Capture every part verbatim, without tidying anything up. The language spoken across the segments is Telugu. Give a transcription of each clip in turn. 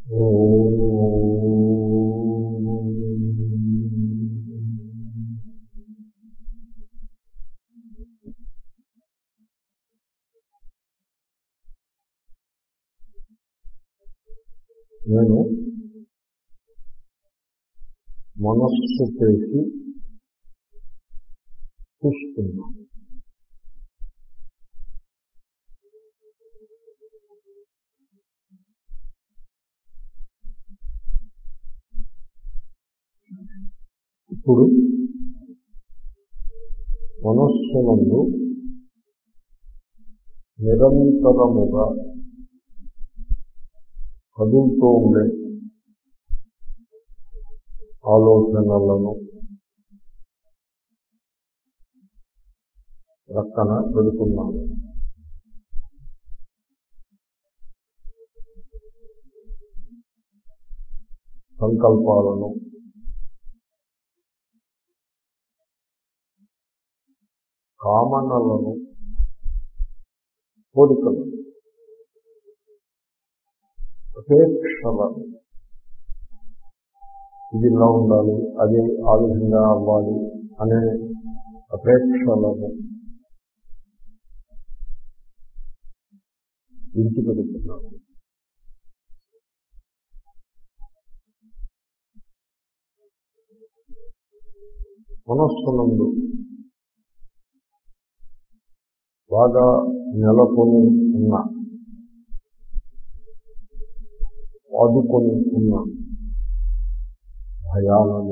నేను మనస్సు చేసి చూస్తున్నా. ఇప్పుడు మనస్సునందు నిరంతరముగా కదులుతూ ఉండే ఆలోచనలను ప్రక్కన పెడుతున్నాను. సంకల్పాలను, కామనలను, కోరికలను, అపేక్షలను, ఇది ఇలా ఉండాలి, అది ఆ విధంగా అవ్వాలి అనే అపేక్షలను విడిచిపెడుతున్నాను. మనస్సునందు బాగా నెలకొని ఉన్న, ఆదుకొని ఉన్న భయాలను,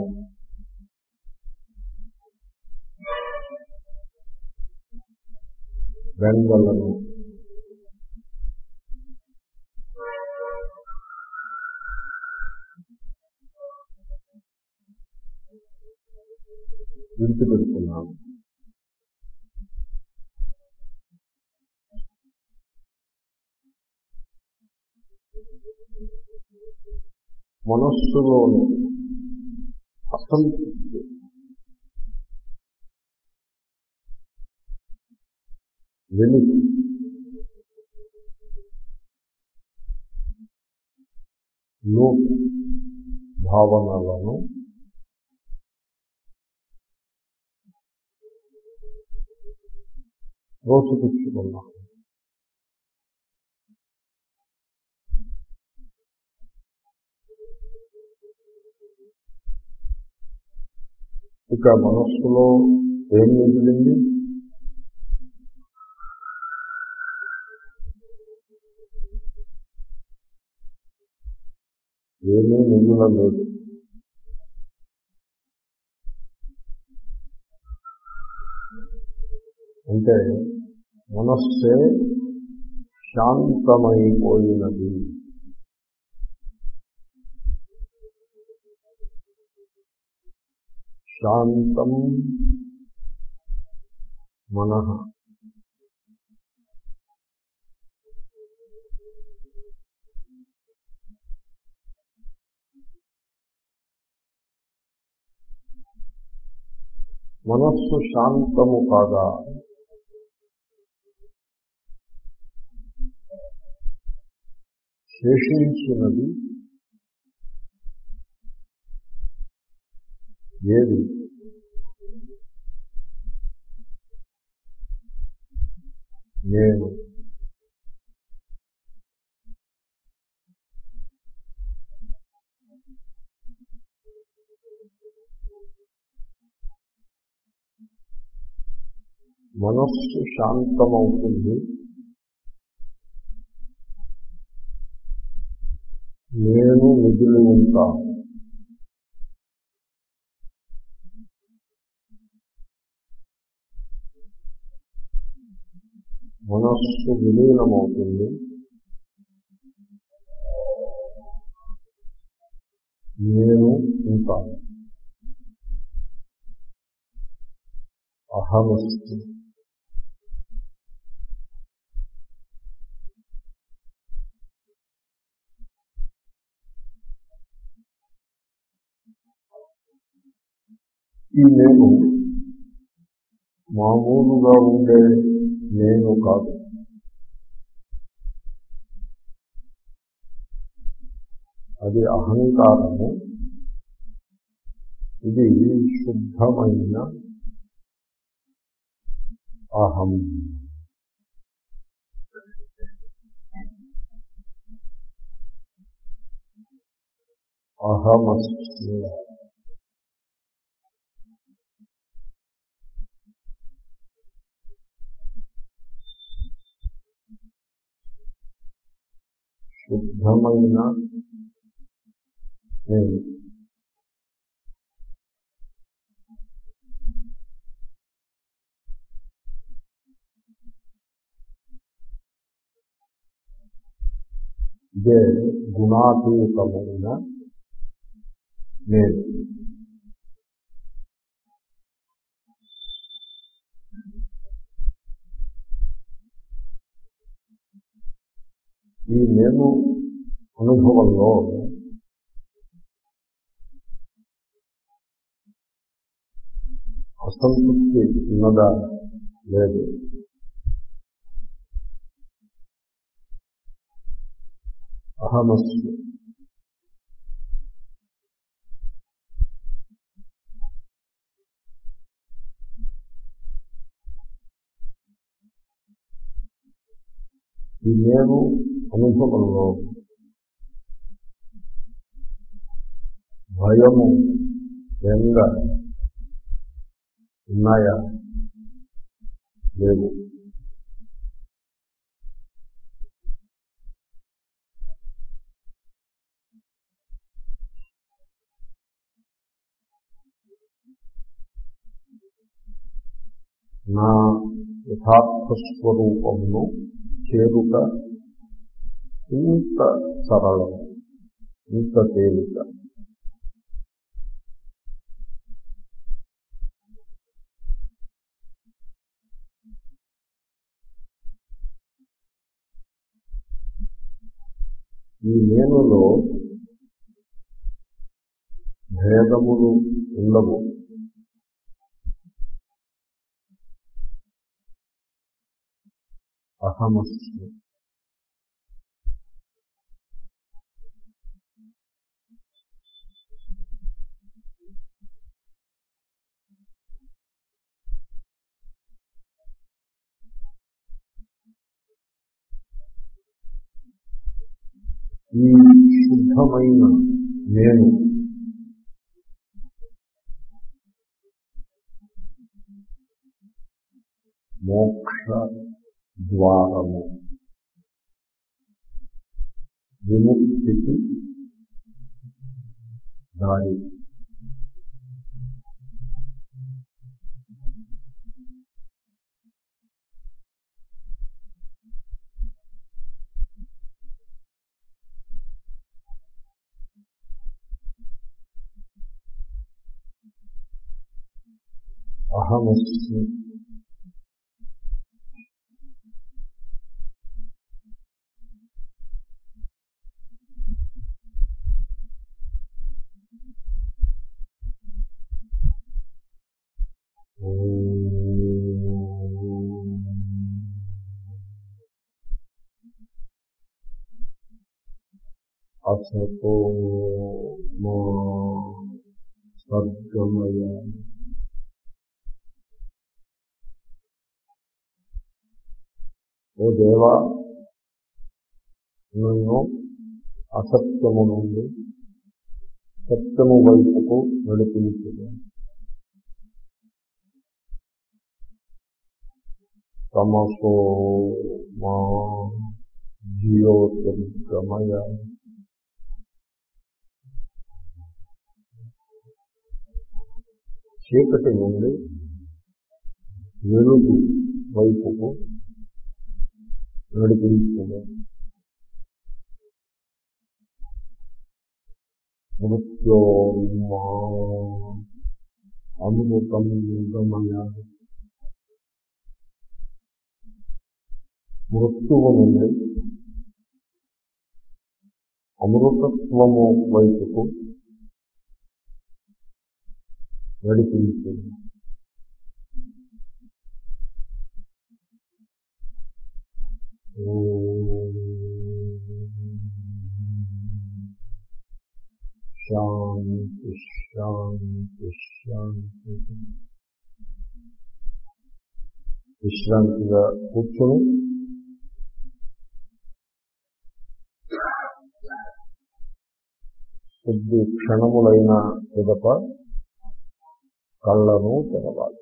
బెంగలను, విడిచిపెడుతున్నాను. మనస్సులోని అసంతృప్తి, వెలితి, లోటు భావనలను రోసిపుచ్చుకున్నాను. ఇక మనస్సులో ఏం మిగిలింది? ఏమీ మిగిలలేదు. అంటే మనస్సే శాంతమైపోయినది. శాంతం మనః. మనస్సు శాంతము కాగా శేషించినది ఏది? నేను. మనస్సు శాంతమవుతుంది, నేను మిగిలి ఉంటాను. మనస్సు విలీనమవుతుంది, నేను ఉంటాను. అహమస్తి. ఈ నేను మామూలుగా ఉండే నేను కాదు. అది అహంకారము. ఇది శుద్ధమైన అహం. అహమస్మి. శుద్ధమైన నేను. ఇదే గుణాతీతమైన నేను. ఈ నేను అనుభవంలో అసంతృప్తి ఉన్నదా? లేదు. అహమస్మి. ఈ నేను అనుభవంలో భయము, బెంగ ఉన్నాయా? లేవు. నా యథార్థ స్వరూపమును చేరుట ఇంత సరళం, ఇంత తేలిక. ఈ నేనులో భేదములు ఉండవు. అహమస్మి. ఈ శుద్ధమైన నేను మోక్ష ద్వారము, విముక్తికి దారి. అహమస్మి. అసతో మా సద్గమయ. ఓ దేవా, నన్ను అసత్యము నుండి సత్యము వైపుకు నడిపించును. తమసో మా జ్యోతిర్గమయ. చీకటి నుండి వెలుగు వైపుకు నడిపించును. మృత్యోర్మా అమృతం గమయ. మృత్యువు నుండి అమృతత్వము వైపుకు నడిపించును. శాంతి శాంతి శాంతి. విశ్రాంతిగా కూర్చొని కొద్ది క్షణములైన పిదప కళ్ళను తెరవాలి.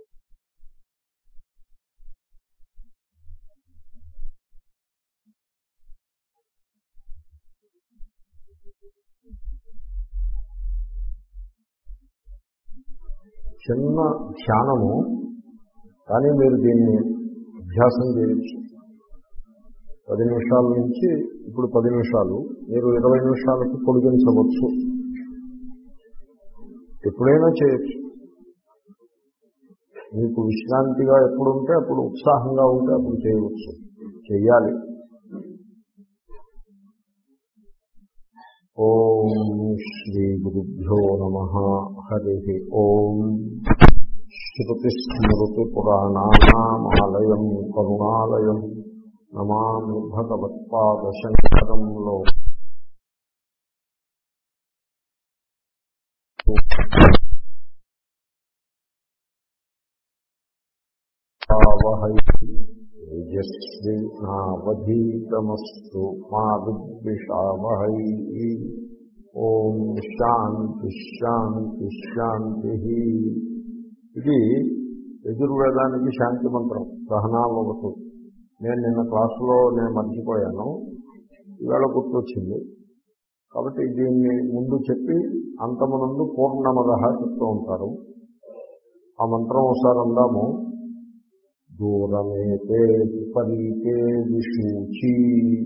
చిన్న ధ్యానము, కానీ మీరు దీన్ని అభ్యాసం చేయొచ్చు. పది నిమిషాల నుంచి ఇప్పుడు పది నిమిషాలు మీరు ఇరవై నిమిషాలకు పొడిగించవచ్చు. ఎప్పుడైనా చేయొచ్చు. మీకు విశ్రాంతిగా ఎప్పుడు ఉంటే అప్పుడు, ఉత్సాహంగా ఉంటే అప్పుడు చేయవచ్చు, చెయ్యాలి. ఓం శ్రీ గురుభ్యో నమః. హరి ఓం. శ్రుతి స్మృతి పురాణానామాలయం కరుణాలయం నమామి భగవత్పాద శంకరంలో తేజస్వి నావధీతమస్తు మా విద్విషావహై. ఓం శాంతి శాంతి శాంతి. ఇది యజుర్వేదానికి శాంతి మంత్రం. సహనావతు. నేను నిన్న క్లాసులో నేను మర్చిపోయాను, ఇవాళ గుర్తొచ్చింది. కాబట్టి దీన్ని ముందు చెప్పి అంతమునందు పూర్ణమదః చెప్తూ ఉంటారు. ఆ మంత్రం ఒకసారి అందాము. దూరమేతే విపరీతే విశూచి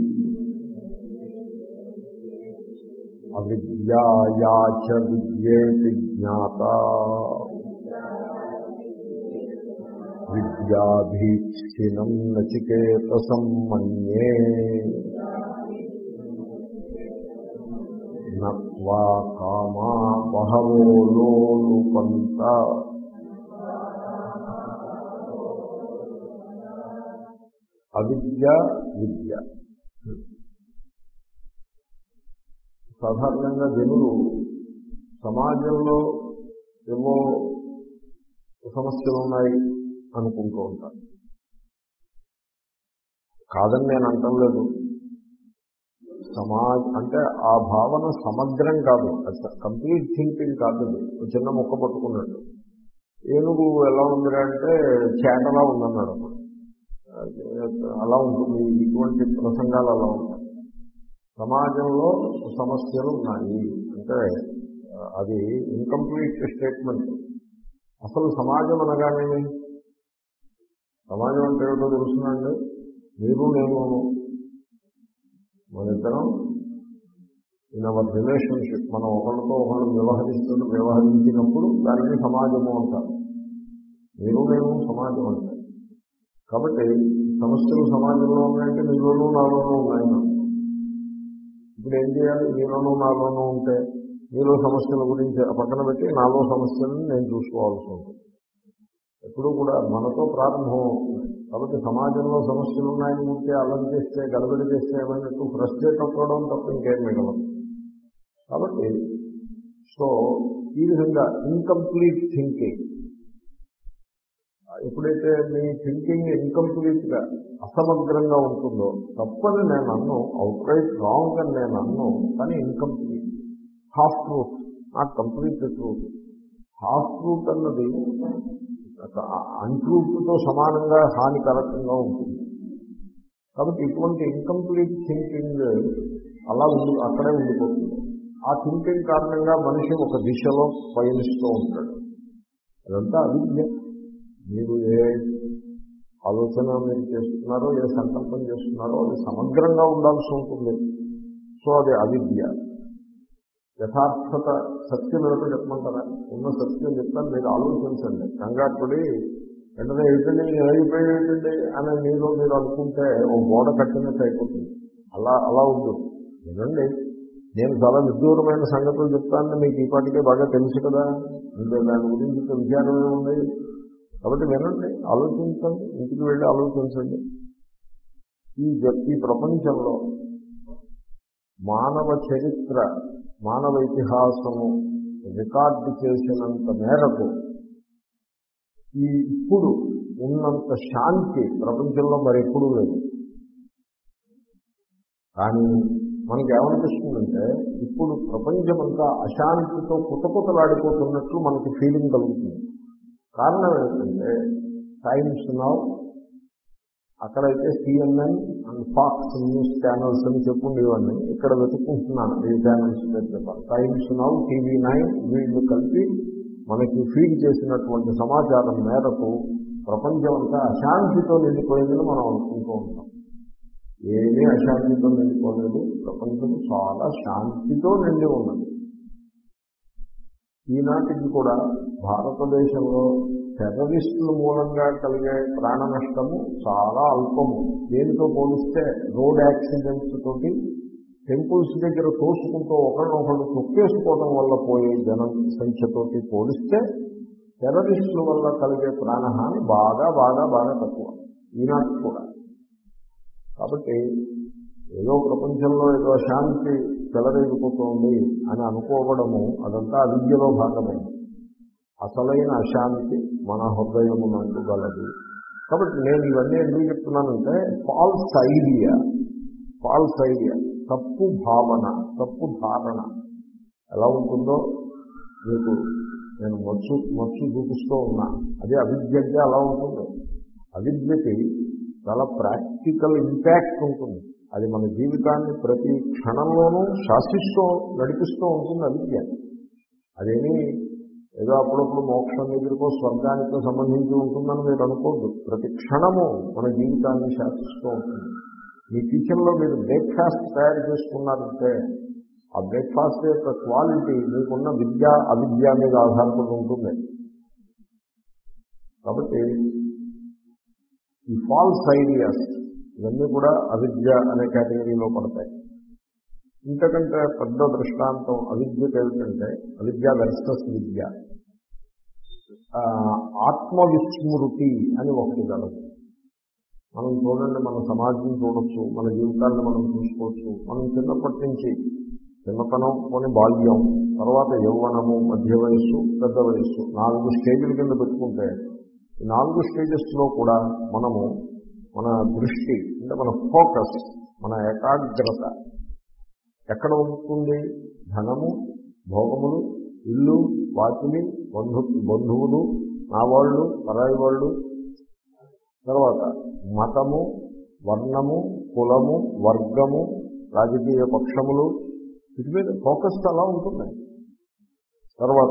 అవిద్యాయాచ విద్యేతి జ్ఞాత విద్యాభీప్సినం నచికేతసం మన్యే నత్వా కామా బహవో లోలుపంత. అవిద్య విద్య. సాధారణంగా జనులు సమాజంలో ఏవో సమస్యలు ఉన్నాయి అనుకుంటూ ఉంటారు. కాదని నేను అంటలేదు. సమాజ అంటే ఆ భావన సమగ్రం కాదు, కంప్లీట్ థింకింగ్ కాదు. అది చిన్న మొక్క పట్టుకున్నట్టు. ఏనుగు ఎలా ఉందిరా అంటే చేటలా ఉందన్నాడు. అలా ఉంటుంది. ఇటువంటి ప్రసంగాలు అలా ఉంటాయి. సమాజంలో సమస్యలు ఉన్నాయి అంటే అది ఇన్కంప్లీట్ స్టేట్మెంట్. అసలు సమాజం అనగానే, సమాజం అంటే ఏమిటో తెలుస్తుందండి. మీరు నేను మన ఇద్దరం ఇన్ అవర్ రిలేషన్షిప్, మనం ఒకరితో ఒకరు వ్యవహరిస్తూ వ్యవహరించినప్పుడు దానిని సమాజము అంటారు. మీరు నేను సమాజం అంటారు. కాబట్టి సమస్యలు సమాజంలో ఉన్నాయంటే మీలోనూ నాలోనూ ఉన్నాయి. ఇప్పుడు ఏం చేయాలి? మీలోనూ నాలోనూ ఉంటే మీలో సమస్యల గురించి పక్కన పెట్టి నాలో సమస్యలను నేను చూసుకోవాల్సి ఉంటుంది. ఎప్పుడూ కూడా మనతో ప్రారంభం అవుతుంది. కాబట్టి సమాజంలో సమస్యలు ఉన్నాయని ఉంటే అలం చేస్తే, గడబడి చేస్తే ఏమైనట్టు ఫ్రస్ట్రేట్ అవ్వడం తప్ప ఇంకేం మిగలదు. కాబట్టి సో ఈ విధంగా ఇన్కంప్లీట్ థింకింగ్, ఎప్పుడైతే మీ థింకింగ్ ఇన్కంప్లీట్గా అసమగ్రంగా ఉంటుందో, తప్పని నేను అన్ను, అవుట్ రైట్ రాంగ్ అని నేను అన్ను, కానీ incomplete, half truth, not complete truth. Half truth అన్నది అన్ట్రూత్తో సమానంగా హానికరకంగా ఉంటుంది. కాబట్టి ఇటువంటి ఇన్కంప్లీట్ థింకింగ్ అలా ఉండి అక్కడే ఉండిపోతుంది. ఆ థింకింగ్ కారణంగా మనిషి ఒక దిశలో పయనిస్తూ ఉంటాడు. అదంతా అవిద్య. మీరు ఏ ఆలోచన మీరు చేస్తున్నారో, ఏ సంకల్పం చేస్తున్నారో అది సమగ్రంగా ఉండాల్సి ఉంటుంది. సో అది అవిద్య. యథార్థత సత్యం ఏమిటో చెప్పమంటారా? ఉన్న సత్యం చెప్తాను, మీరు ఆలోచించండి. కంగారుపడి వెంటనే ఏంటండి అయిపోయేటండి అని మీరు మీరు అనుకుంటే ఓ గోడ కట్టినట్టు అయిపోతుంది. అలా అలా ఉంది. వినండి, నేను చాలా విదూరమైన సంగతులు చెప్తానని మీకు ఈ పాటికే బాగా తెలుసు కదా. ఇంకా దాని గురించి విచారమే ఉంది. కాబట్టి వినండి, ఆలోచించండి, ఇంటికి వెళ్ళి ఆలోచించండి. ఈ ఈ ప్రపంచంలో మానవ చరిత్ర మానవ ఇతిహాసము రికార్డు చేసినంత మేరకు ఈ ఇప్పుడు ఉన్నంత శాంతి ప్రపంచంలో మరెప్పుడూ లేదు. కానీ మనకి ఏమనిపిస్తుందంటే ఇప్పుడు ప్రపంచమంతా అశాంతితో కుతకుతలాడిపోతున్నట్లు మనకి ఫీలింగ్ కలుగుతుంది. కారణం ఏంటంటే టైమ్స్ నౌ, అక్కడైతే CNN and Fox News channels అని చెప్పుండేవాడిని, ఇక్కడ వెతుక్కుంటున్నాను ఈ ఛానల్స్ పేరు చెప్పాలి. టైమ్స్ నౌ, టీవీ నైన్ వీళ్ళు కలిపి మనకి ఫీడ్ చేసినటువంటి సమాచారం మేరకు ప్రపంచం అంతా అశాంతితో నిండిపోయిందని మనం అనుకుంటూ ఉంటాం. ఏమీ అశాంతితో నిండిపోలేదు, ప్రపంచం చాలా శాంతితో నిండి ఉన్నది. ఈనాటికి కూడా భారతదేశంలో టెర్రరిస్టుల మూలంగా కలిగే ప్రాణ నష్టము చాలా అల్పము. దేనితో పోలిస్తే రోడ్ యాక్సిడెంట్స్ తోటి టెంపుల్స్ దగ్గర తోసుకుంటూ ఒకరినొకరు తొక్కేసుకోవడం వల్ల పోయే జన సంఖ్యతోటి పోలిస్తే టెర్రరిస్టుల వల్ల కలిగే ప్రాణహాని బాగా బాగా బాగా తక్కువ ఈనాటి కూడా. కాబట్టి ఏదో ప్రపంచంలో ఏదో శాంతి చెలరేగిపోతుంది అని అనుకోవడము అదంతా అవిద్యలో భాగమైంది. అసలైన అశాంతి మన హృదయమునందు గలదు. కాబట్టి నేను ఇవన్నీ ఎందుకు చెప్తున్నానంటే ఫాల్స్ ఐడియా ఫాల్స్ ఐడియా తప్పు భావన, తప్పు ధారణ ఎలా ఉంటుందో మీకు నేను మచ్చు మచ్చు చూపిస్తూ ఉన్నాను. అదే అవిద్య అంటే అలా ఉంటుంది. అవిద్యకి చాలా ప్రాక్టికల్ ఇంపాక్ట్ ఉంటుంది. అది మన జీవితాన్ని ప్రతి క్షణంలోనూ శాసిస్తూ నడిపిస్తూ ఉంటుంది అవిద్య. అదేమీ ఏదో అప్పుడప్పుడు మోక్షం దగ్గరకో స్వర్గానికో సంబంధించి ఉంటుందని మీరు అనుకోద్దు. ప్రతి క్షణము మన జీవితాన్ని శాసిస్తూ ఉంటుంది. మీ కిచెన్లో మీరు బ్రేక్ఫాస్ట్ తయారు చేసుకున్నారంటే ఆ బ్రేక్ఫాస్ట్ యొక్క క్వాలిటీ మీకున్న విద్య అవిద్య మీద ఆధారపడి ఉంటుంది. కాబట్టి ఈ ఫాల్స్ ఐడియాస్ ఇవన్నీ కూడా అవిద్య అనే కేటగిరీలో పడతాయి. ఇంతకంటే పెద్ద దృష్టాంతం అవిద్యకి ఏమిటంటే అవిద్య వెర్సస్ విద్య. ఆత్మవిస్మృతి అని ఒకటి కలదు. మనం చూడండి, మన సమాజం చూడొచ్చు, మన జీవితాన్ని మనం చూసుకోవచ్చు. మనం చిన్నప్పటి నుంచి చిన్నతనం కొని బాల్యం, తర్వాత యౌవనము, మధ్య వయస్సు, పెద్ద వయస్సు, నాలుగు స్టేజ్ల కింద పెట్టుకుంటే ఈ నాలుగు స్టేజెస్లో కూడా మనము మన దృష్టి అంటే మన ఫోకస్, మన ఏకాగ్రత ఎక్కడ ఉంటుంది? ధనము, భోగములు, ఇల్లు, వాకిలి, బంధు బంధువులు, నా వాళ్ళు, పరాయి వాళ్ళు, తర్వాత మతము, వర్ణము, కులము, వర్గము, రాజకీయ పక్షములు, వీటి మీద ఫోకస్ అలా ఉంటుంది. తర్వాత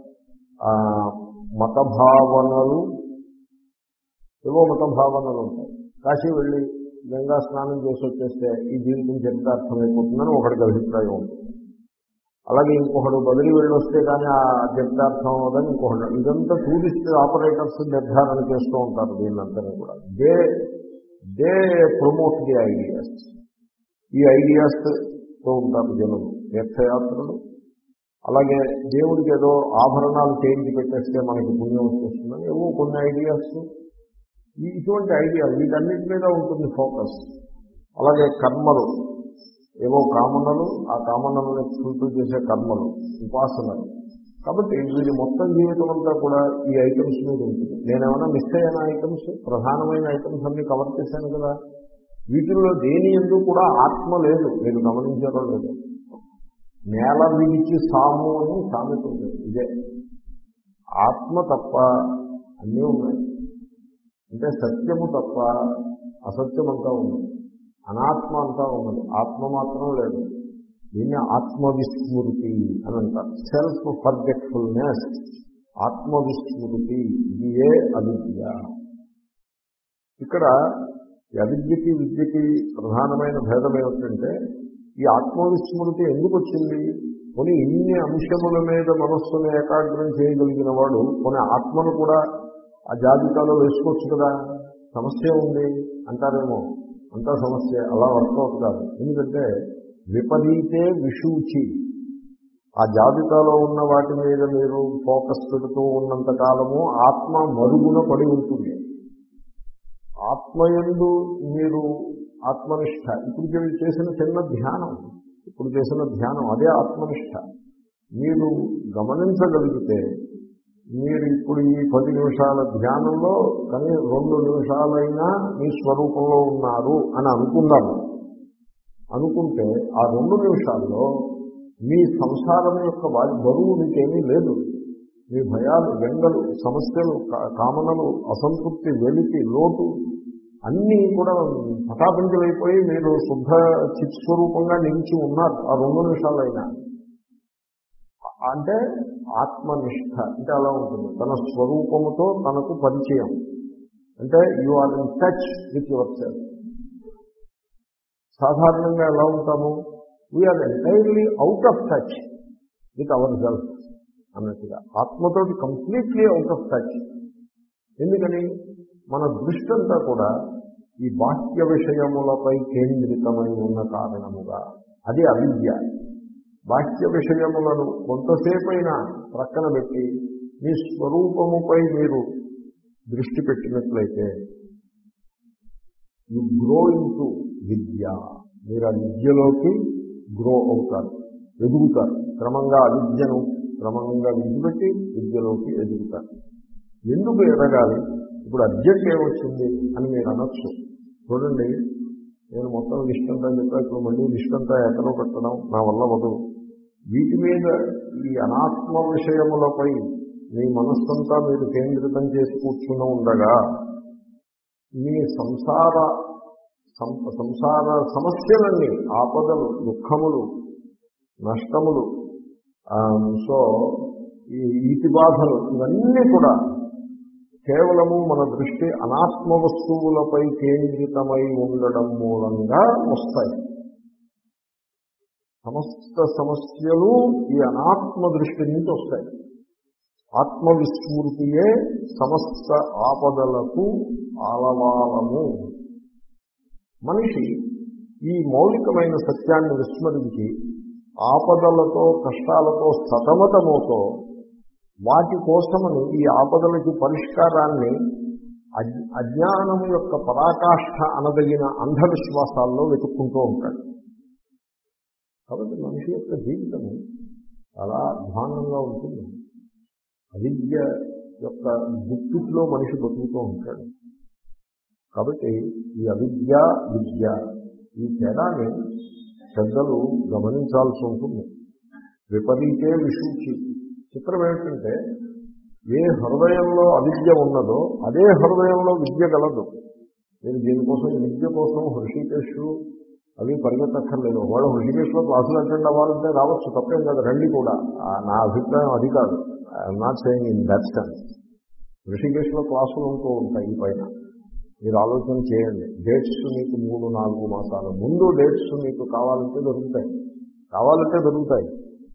మత భావనలు, ఏవో మత భావనలు ఉంటాయి. కాశీ వెళ్ళి గంగా స్నానం చేసి వచ్చేస్తే ఈ జీవితం చరితార్థమైపోతుందని ఒకటికి అభిప్రాయం ఉంటుంది. అలాగే ఇంకొకడు బదిలీ వెళ్ళి వస్తే కానీ ఆ చరితార్థం అవ్వదని ఇంకొకటి. ఇదంతా టూరిస్ట్ ఆపరేటర్స్ నిర్ధారణ చేస్తూ ఉంటారు దీన్నంతా కూడా. They they promote the ideas. ఈ ఐడియాస్తో ఉంటారు జనులు, తీర్థయాత్రలు. అలాగే దేవుడికి ఏదో ఆభరణాలు చేయించి పెట్టేస్తే మనకి పుణ్యం వస్తుందని ఏవో కొన్ని ఐడియాస్. ఇటువంటి ఐడియా వీటన్నిటి మీద ఉంటుంది ఫోకస్. అలాగే కర్మలు, ఏవో కామనలు, ఆ కామనలను ఫుల్ఫిల్ చేసే కర్మలు, ఉపాసనలు. కాబట్టి వీడి మొత్తం జీవితం అంతా కూడా ఈ ఐటమ్స్ మీద ఉంటుంది. నేనేమైనా మిస్ అయిన ఐటమ్స్, ప్రధానమైన ఐటమ్స్ అన్ని కవర్ చేశాను కదా. వీటిల్లో దేని ఎందుకు కూడా ఆత్మ లేదు. మీరు గమనించారో లేదు. నేల విడిచి సాము అని సామెత ఉంటుంది. ఇదే ఆత్మ తప్ప అన్నీ ఉన్నాయి. అంటే సత్యము తప్ప అసత్యం అంతా ఉంది, అనాత్మ అంతా ఉన్నది, ఆత్మ మాత్రం లేదు. దీన్ని ఆత్మవిస్మృతి అని అంటారు. సెల్ఫ్ ఫర్గెట్ఫుల్నెస్, ఆత్మవిస్మృతి, ఇది ఏ అవిద్య. ఇక్కడ అవిద్యకి విద్యకి ప్రధానమైన భేదం ఏమిటంటే ఈ ఆత్మవిస్మృతి ఎందుకు వచ్చింది? కొన్ని ఇన్ని అంశముల మీద మనస్సును ఏకాగ్రం చేయగలిగిన వాడు కొన్ని ఆత్మను కూడా ఆ జాబితాలో వేసుకోవచ్చు కదా. సమస్య ఉంది అంటారేమో, అంతా సమస్య అలా వర్కౌట్ కాదు. ఎందుకంటే విపరీతే విషూచి, ఆ జాబితాలో ఉన్న వాటి మీద మీరు ఫోకస్ పెడుతూ ఉన్నంత కాలము ఆత్మ మరుగున పడి ఉంటుంది. ఆత్మయందు మీరు ఆత్మనిష్ట ఇప్పుడు చేసిన చిన్న ధ్యానం ఇప్పుడు చేసిన ధ్యానం అదే ఆత్మనిష్ట. మీరు గమనించగలిగితే మీరు ఇప్పుడు ఈ పది నిమిషాల ధ్యానంలో కానీ రెండు నిమిషాలైనా మీ స్వరూపంలో ఉన్నారు అని అనుకుందాము. అనుకుంటే ఆ రెండు నిమిషాల్లో మీ సంసారం యొక్క బరువు మీకేమీ లేదు. మీ భయాలు, బెంగలు, సమస్యలు, కామనలు, అసంతృప్తి, వెలితి, లోటు అన్నీ కూడా పటాపించలైపోయి మీరు శుద్ధ చిత్స్వరూపంగా నిలిచి ఉన్నారు ఆ రెండు నిమిషాలైనా. అంటే ఆత్మనిష్ట అంటే అలా ఉంటుంది. తన స్వరూపముతో తనకు పరిచయం. అంటే you are in touch with your self. సాధారణంగా ఎలా ఉంటాము? We are entirely out of touch with our self అన్నట్టుగా. ఆత్మతోటి కంప్లీట్లీ అవుట్ ఆఫ్ టచ్. ఎందుకని? మన దృష్టి అంతా కూడా ఈ బాహ్య విషయములపై కేంద్రితమై ఉన్న కారణముగా. అది అవిద్య. బాహ్య విషయములను కొంతసేపైనా ప్రక్కన పెట్టి మీ స్వరూపముపై మీరు దృష్టి పెట్టినట్లయితే యు గ్రో ఇంటూ విద్య. మీరు ఆ విద్యలోకి గ్రో అవుతారు, ఎదుగుతారు. క్రమంగా అవిద్యను క్రమంగా విడిచిపెట్టి విద్యలోకి ఎదుగుతారు. ఎందుకు ఎదగాలి? ఇప్పుడు అర్జెంట్ ఏమొచ్చింది అని మీరు అనొచ్చు. చూడండి, నేను మొత్తం లిస్ట్ అంతా చెప్పా, ఇప్పుడు మళ్ళీ లిస్ట్ అంతా ఎక్కడో పెట్టడం నా వల్ల వదలు. వీటి మీద ఈ అనాత్మ విషయములపై మీ మనస్సంతా మీరు కేంద్రితం చేసి కూర్చుని ఉండగా మీ సంసార సంసార సమస్యలన్నీ, ఆపదలు, దుఃఖములు, నష్టములు, సో ఈ ఈతి బాధలు, ఇవన్నీ కూడా కేవలము మన దృష్టి అనాత్మ వస్తువులపై కేంద్రితమై ఉండడం మూలంగా వస్తాయి. సమస్త సమస్యలు ఈ అనాత్మ దృష్టి నుంచి వస్తాయి. ఆత్మవిస్మృతియే సమస్త ఆపదలకు ఆలవాలము. మనిషి ఈ మౌలికమైన సత్యాన్ని విస్మరించి ఆపదలతో, కష్టాలతో సతమతమవుతో వాటి కోసమని ఈ ఆపదలకి పరిష్కారాన్ని అజ్ఞానము యొక్క పరాకాష్ఠ అనదగిన అంధవిశ్వాసాల్లో వెతుక్కుంటూ ఉంటాడు. కాబట్టి మనిషి యొక్క జీవితము చాలా అధ్వానంగా ఉంటుంది. అవిద్య యొక్క గుప్పిట్లో మనిషి బతుకుతూ ఉంటాడు. కాబట్టి ఈ అవిద్య, విద్య, ఈ తేడాన్ని పెద్దలు గమనించాల్సి ఉంటుంది. విపరీతే విశూచి. చిత్రం ఏమిటంటే, ఏ హృదయంలో అవిద్య ఉన్నదో అదే హృదయంలో విద్య గలదు. నేను దీనికోసం విద్య కోసం హృషికేశు అవి పరిగెత్తక్కర్లేదు. వాళ్ళు హృషికేశ్లో క్లాసులు అటెండ్ అవ్వాలంటే రావచ్చు, తప్పేం కాదు, రండి కూడా. నా అభిప్రాయం అది కాదు. I'm not saying in that sense. హృషికేశ్లో క్లాసులు ఉంటూ ఉంటాయి. ఈ పైన మీరు ఆలోచన చేయండి. డేట్స్ మీకు మూడు నాలుగు మాసాల ముందు డేట్స్ మీకు కావాలంటే దొరుకుతాయి, కావాలంటే దొరుకుతాయి.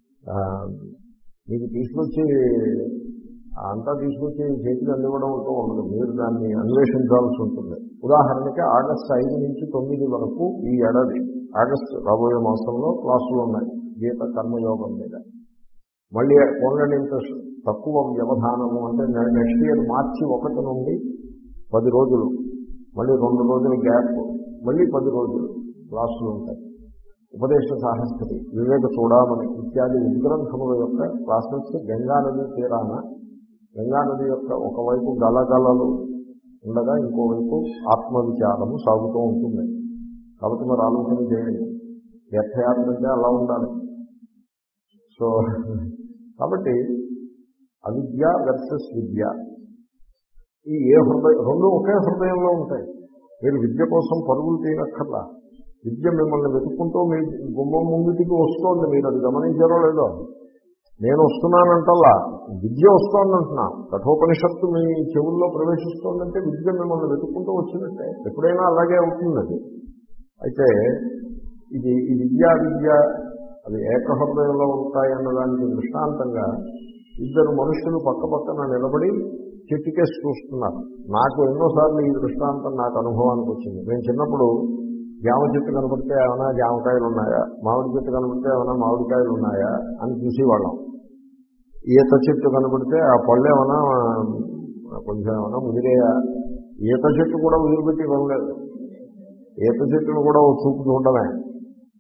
మీకు తీసుకొచ్చి అంతా తీసుకొచ్చి చేతికి అందివ్వడం ఉంటూ ఉండదు. మీరు దాన్ని అన్వేషించాల్సి ఉంటుంది. ఉదాహరణకి ఆగస్టు ఐదు నుంచి తొమ్మిది వరకు ఈ ఏడాది ఆగస్టు రాబోయే మాసంలో క్లాసులు ఉన్నాయి గీత కర్మయోగం మీద. మళ్ళీ ఓన్లీ ఇంట్రెస్ట్ తక్కువ వ్యవధానము అంటే నెక్స్ట్ ఇయర్ మార్చి ఒకటి నుండి పది రోజులు, మళ్ళీ రెండు రోజుల గ్యాప్, మళ్ళీ పది రోజులు క్లాసులు ఉంటాయి. ఉపదేశ సాహస్రి, వివేక చూడమని ఇత్యాది ఉద్గ్రంథముల యొక్క క్లాసెస్ గంగానది తీరాన, గంగానది యొక్క ఒకవైపు గలగలలు ఉండగా ఇంకోవైపు ఆత్మవిచారము సాగుతూ ఉంటుంది. కాబట్టి మరి ఆలోచన చేయండి. తీర్థయాత్ర అంటే అలా ఉండాలి. సో కాబట్టి అవిద్య వర్సెస్ విద్య, ఈ ఏ హృదయం రెండు ఒకే హృదయంలో ఉంటాయి. మీరు విద్య కోసం పరుగులు తీయనక్కర్లా. విద్య మిమ్మల్ని వెతుక్కుంటూ మీ గుమ్మం ముందుకి వస్తోంది. మీరు అది గమనించారో లేదో. నేను వస్తున్నానంటల్లా, విద్య వస్తోందంటున్నా. కఠోపనిషత్తు మీ చెవుల్లో ప్రవేశిస్తోందంటే విద్య మిమ్మల్ని వెతుక్కుంటూ వచ్చినట్టే. ఎప్పుడైనా అలాగే అవుతుంది అది. అయితే ఇది ఈ విద్యా విద్య అవి ఏకహృదయంలో ఉంటాయి అన్నదానికి దృష్టాంతంగా ఇద్దరు మనుషులు పక్క పక్కన నిలబడి చెట్టుకేసి చూస్తున్నారు. నాకు ఎన్నోసార్లు ఈ దృష్టాంతం నాకు అనుభవానికి వచ్చింది. నేను చిన్నప్పుడు జామ చెట్టు కనపడితే ఏమైనా జామకాయలు ఉన్నాయా, మామిడి చెట్టు కనపడితే ఏమైనా మామిడికాయలు ఉన్నాయా అని చూసేవాళ్ళం. ఈత చెట్టు కనపడితే ఆ పళ్ళు ఏమైనా కొంచెం ఏమైనా ముదిరేయా. ఈత చెట్టు కూడా వదిలిపెట్టి ఇవ్వలేదు. ఈత చెట్టును కూడా చూపు చూడమే.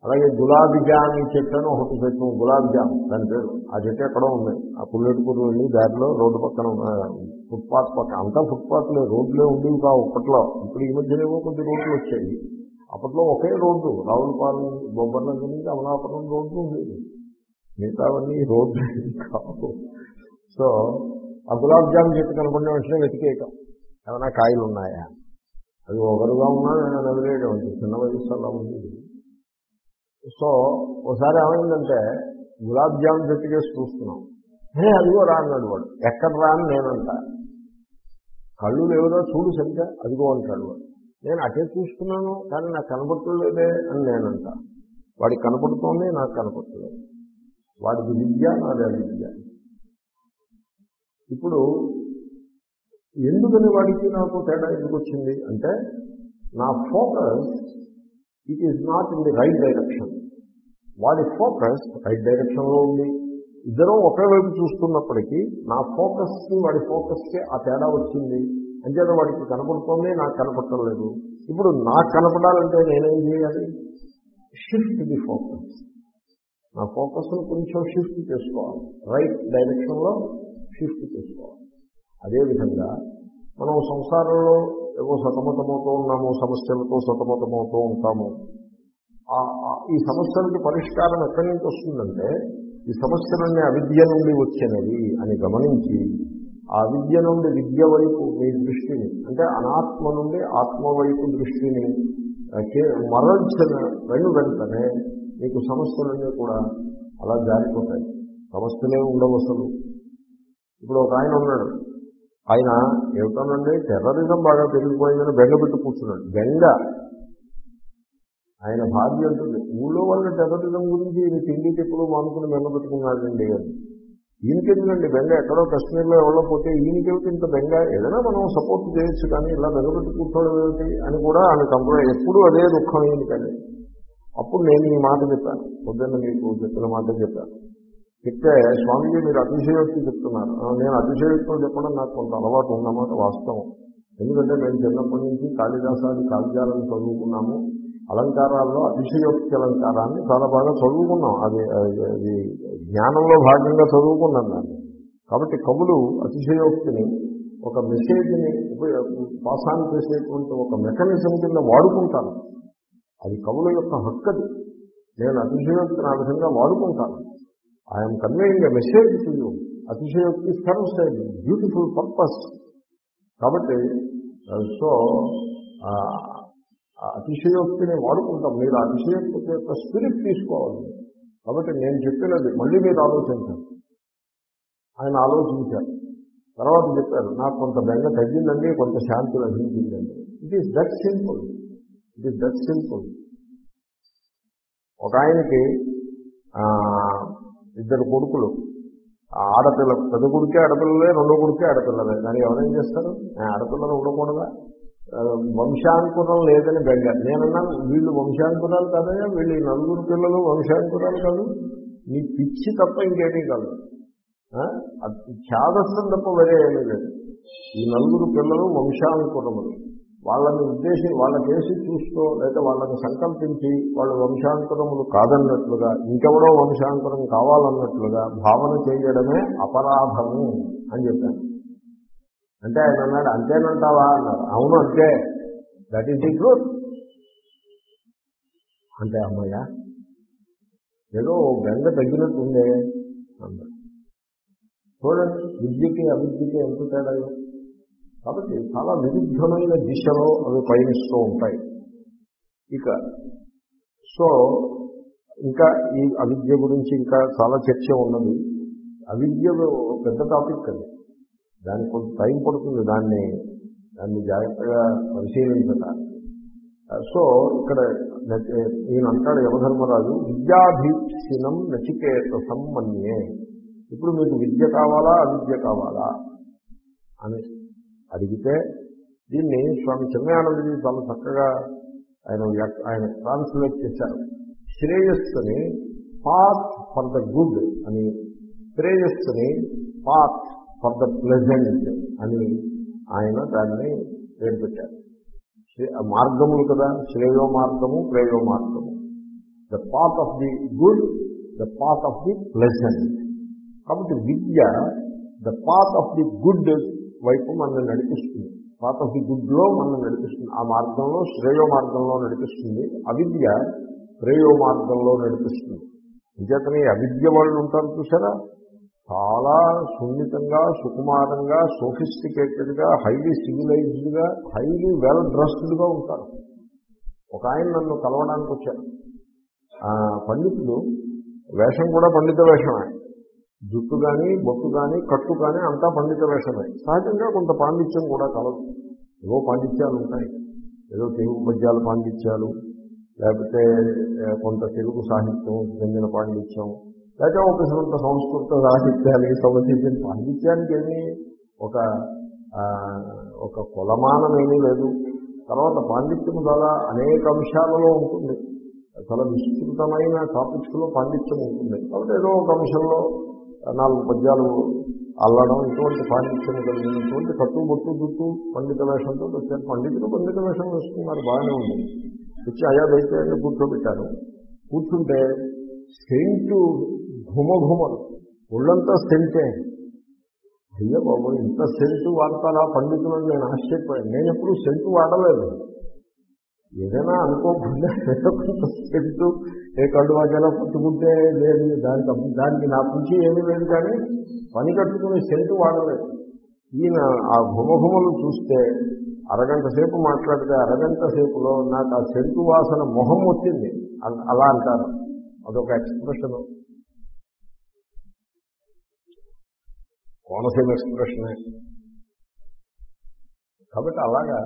అలాగే గులాబీ జామ్ చెట్టు అని ఒకటి చెట్టు, గులాబీ జామ్ దాని పేరు. ఆ చెట్టు ఎక్కడో ఉంది, ఆ పుల్లెటూరు వెళ్ళి దారిలో రోడ్డు పక్కన ఫుట్పాత్ పక్కన, అంతా ఫుట్పాత్లే, రోడ్లే ఉండేవి కావు అప్పట్లో. ఇప్పుడు ఈ మధ్యనేమో కొద్ది రోడ్లు వచ్చాయి. అప్పట్లో ఒకే రోడ్డు, రావులపాలెం బొబ్బర్ల నుంచి అమలాపురం రోడ్డు ఉండేది, మిగతావన్నీ రోడ్లు కావు. సో ఆ గులాబ్ జామ్ చెట్టు కనపడిన వెంటనే వెతికేయటం, ఏమైనా కాయలు ఉన్నాయా. అది ఒకరుగా ఉన్నా నేను నదిలేయడం అంటే చిన్న వయసు అలా ఉండేది. సో ఒకసారి ఏమైందంటే గులాబ్ జామ్ చెట్టు కేసి చూస్తున్నాం, హే అదిగో రా అన్నాడు వాడు. ఎక్కడ రా అని నేనంట. కళ్ళు లేవురా చూడు సరిగ్గా, అదిగో అంటాడు వాడు. నేను అటే చూస్తున్నాను కానీ నాకు కనపడలేదే అని నేనంట. వాడికి కనపడుతోంది, నాకు కనపడలేదు. వాడికి విద్య, నాది అవిద్య. ఇప్పుడు ఎందుకని వాడికి నాకు తేడా ఎందుకు వచ్చింది అంటే, నా focus it is not in the right direction, వాడి ఫోకస్ రైట్ డైరెక్షన్లో ఉంది. ఇద్దరూ ఒకే వైపు చూస్తున్నప్పటికీ నా ఫోకస్కి వాడి ఫోకస్కి ఆ తేడా వచ్చింది. అంచేత వాడికి కనపడుతోంది, నాకు కనపడటం లేదు. ఇప్పుడు నాకు కనపడాలంటే నేనేం చేయాలి? Shift the focus. నా ఫోకస్ను కొంచెం షిఫ్ట్ చేసుకోవాలి, రైట్ డైరెక్షన్లో షిఫ్ట్ చేసుకోవాలి. అదేవిధంగా మనం సంసారంలో ఏవో సతమతమవుతూ ఉన్నాము, సమస్యలతో సతమతమవుతూ ఉంటాము. ఈ సమస్యలకి పరిష్కారం ఎక్కడి నుంచి వస్తుందంటే, ఈ సమస్యలన్నీ అవిద్య నుండి వచ్చినవి అని గమనించి, ఆ విద్య నుండి విద్య వైపు మీ దృష్టిని, అంటే అనాత్మ నుండి ఆత్మ వైపు దృష్టిని మరల్చిన వెను వెంటనే మీకు సమస్యలన్నీ కూడా అలా జారిపోతాయి. సమస్యలే ఉండవు అసలు. ఇప్పుడు ఒక ఆయన ఉన్నాడు, ఆయన ఏమిటోనండి టెర్రరిజం బాగా పెరిగిపోయిందని బెంగ పెట్టి కూర్చున్నాడు. బెంగ. ఆయన భార్య అంటుంది, ఊళ్ళో వాళ్ళ టెర్రరిజం గురించి ఈయన తిండి తిప్పులు మానుకుని బెంగ పెట్టుకున్నాడండి అని. ఈయనకెందుకండి బెంగ? ఎక్కడో కశ్మీర్లో ఎవరో పోతే ఈయనకేమిటి ఇంత బెంగ? ఏదైనా మనం సపోర్ట్ చేయొచ్చు కానీ ఇలా బెంగ పెట్టి కూర్చోవడం ఏమిటి అని కూడా ఆమె కంప్లైంట్. ఎప్పుడూ అదే దుఃఖం ఈయనకండి. అప్పుడు నేను ఈ మాట చెప్పాను, పొద్దున్న మీకు చెప్పిన మాట చెప్పాను. చెప్తే, స్వామీజీ మీరు అతిశయోక్తి చెప్తున్నారు. నేను అతిశయోక్తితో చెప్పడం నాకు కొంత అలవాటు ఉన్నమాట వాస్తవం. ఎందుకంటే మేము చిన్నప్పటి నుంచి కాళిదాసాది కావ్యాలను చదువుకున్నాము. అలంకారాల్లో అతిశయోక్తి అలంకారాన్ని చాలా బాగా చదువుకున్నాం. అది అది జ్ఞానంలో భాగంగా చదువుకున్నాను దాన్ని. కాబట్టి కవులు అతిశయోక్తిని ఒక మెసేజ్ని పాసాన్ చేసేటువంటి ఒక మెకానిజం కింద వాడుకుంటాను. అది కవుల యొక్క హక్కు. అది నేను అతిశయోక్తిని ఆ విధంగా వాడుకుంటాను. I'm conveying a message to you. అతిశయోక్తి సర్వ్స్ ఎ బ్యూటిఫుల్ పర్పస్. కాబట్టి సో అతిశయోక్తిని వాడుకుంటాం. మీరు అతిశయోక్తి యొక్క స్పిరిట్ తీసుకోవాలి. కాబట్టి నేను చెప్పినది మళ్ళీ మీరు ఆలోచించాలి. ఆయన ఆలోచించారు, తర్వాత చెప్పారు, నాకు కొంత బెంగ తగ్గిందండి, కొంత శాంతి లభించిందండి. It is that simple. It is that simple. ఒక ఆయనకి ఇద్దరు కొడుకులు, ఆడపిల్ల, పెద్ద కొడుకే ఆడపిల్లలే, రెండో కొడుకే ఆడపిల్లలే. దానికి ఎవరేం చేస్తారు? ఆడపిల్లలు ఉండకూడదా? వంశాంకురం లేదని బెంగ. నేనన్నాను, వీళ్ళు వంశాంకురాలు కాదయ్యా, వీళ్ళు నలుగురు పిల్లలు వంశాంకురాలు కాదు, నీ పిచ్చి తప్ప ఇంకేమీ కాదు, ఛాదస్సం తప్ప వేరే ఏమీ లేదు. ఈ నలుగురు పిల్లలు వంశాంకురములు. వాళ్ళని ఉద్దేశం వాళ్ళకేసి చూస్తూ లేదా వాళ్ళని సంకల్పించి వాళ్ళు వంశాంకురములు కాదన్నట్లుగా, ఇంకెవడో వంశాంకురం కావాలన్నట్లుగా భావన చేయడమే అపరాధము అని చెప్పాను. అంటే ఆయన అన్నాడు, అంతేనంటావా అన్నారు. అవును అంతే, దట్ ఈస్ ది ట్రూత్. అంటే అమ్మయ్య ఏదో బెంగ తగ్గినట్టు ఉందే అన్నాడు. చూడండి, విద్యకి అవిద్యకి ఎంత తేడా. కాబట్టి చాలా విరుద్ధమైన దిశలో అవి పయనిస్తూ ఉంటాయి. ఇక సో ఇంకా ఈ అవిద్య గురించి ఇంకా చాలా చర్చ ఉన్నది. అవిద్య పెద్ద టాపిక్ అది, దానికి కొంచెం టైం పడుతుంది దాన్ని దాన్ని జాగ్రత్తగా పరిశీలించటానికి. సో ఇక్కడ ఈయన అంటాడు యమధర్మరాజు, విద్యాభీప్సినం నచికేత సమ్మన్యే. ఇప్పుడు మీకు విద్య కావాలా అవిద్య కావాలా అని అడిగితే, దీన్ని స్వామి చిన్మయానందజీ చాలా చక్కగా ఆయన ఆయన ట్రాన్స్లేట్ చేశారు. శ్రేయస్సుని పాత్ ఫర్ ద గుడ్ అని, శ్రేయస్సుని పాత్ ఫర్ ద ప్లెజెంట్ అని ఆయన దాన్ని పేరు పెట్టారు. మార్గములు కదా, శ్రేయో మార్గము ప్రేయో మార్గము. The path of the good, the path of the pleasant. కాబట్టి విద్య the path of the good వైపు మనల్ని నడిపిస్తుంది, పాత్ ఆఫ్ ది గుడ్లో మనల్ని నడిపిస్తుంది, ఆ మార్గంలో శ్రేయో మార్గంలో నడిపిస్తుంది. అవిద్య ప్రేయో మార్గంలో నడిపిస్తుంది. అంచేతనే అవిద్య వాళ్ళు ఉంటారు చూసారా, చాలా సున్నితంగా, సుకుమారంగా, సోఫిస్టికేటెడ్గా, హైలీ సివిలైజ్డ్గా, హైలీ వెల్ డ్రెస్డ్గా ఉంటారు. ఒక ఆయన నన్ను కలవడానికి వచ్చారు. పండితులు వేషం కూడా పండిత వేషమే, జుట్టు కానీ బొట్టు కానీ కట్టు కానీ అంతా పండిత వేషమే. సహజంగా కొంత పాండిత్యం కూడా కలదు, ఏవో పాండిత్యాలు ఉంటాయి, ఏదో తెలుగు పద్యాల పాండిత్యాలు, లేకపోతే కొంత తెలుగు సాహిత్యం చెందిన పాండిత్యం, లేకపోతే ఒక కొంత సంస్కృత సాహిత్యానికి సంబంధించిన పాండిత్యానికి ఏమీ ఒక ఒక కొలమానమేమీ లేదు. తర్వాత పాండిత్యం చాలా అనేక అంశాలలో ఉంటుంది, చాలా విస్తృతమైన టాపిక్స్లో పాండిత్యం ఉంటుంది. కాబట్టి ఏదో ఒక అంశంలో నాలుగు పద్యాలు అల్లడం, ఇటువంటి పాండిత్యం కలిగినటువంటి కట్టు బొట్టు జుట్టు పండిత వేషంతో వచ్చారు. పండితులు పండిత వేషం వేసుకున్నారు, బాగానే ఉంది. వచ్చి అయాదైతే కూర్చోబెట్టాను. కూర్చుంటే సెంటు ఘుమఘుమలు, ఒళ్ళంతా సెంటే. అయ్యో బాబు, ఇంత సెంటు వాడతారా పండితులను నేను ఆశ్చర్యపోయాను. నేను ఎప్పుడు సెంటు వాడలేదు. ఏదైనా అనుకోకుండా కొంత సెంటు ఏ కళ్ళు వాజాలో పట్టుకుంటే లేదు, దానికి దానికి నా పుంచి ఏమీ లేదు, కానీ పని కట్టుకుని సెంటు వాడలేదు. ఈయన ఆ ఘుమఘుమలు చూస్తే అరగంట సేపు మాట్లాడితే అరగంట సేపులో నాకు ఆ సెంటు వాసన మొహం వచ్చింది. అలా అంటారు, అదొక ఎక్స్ప్రెషన్, కోనసీమ ఎక్స్ప్రెషనే. కాబట్టి అలాగా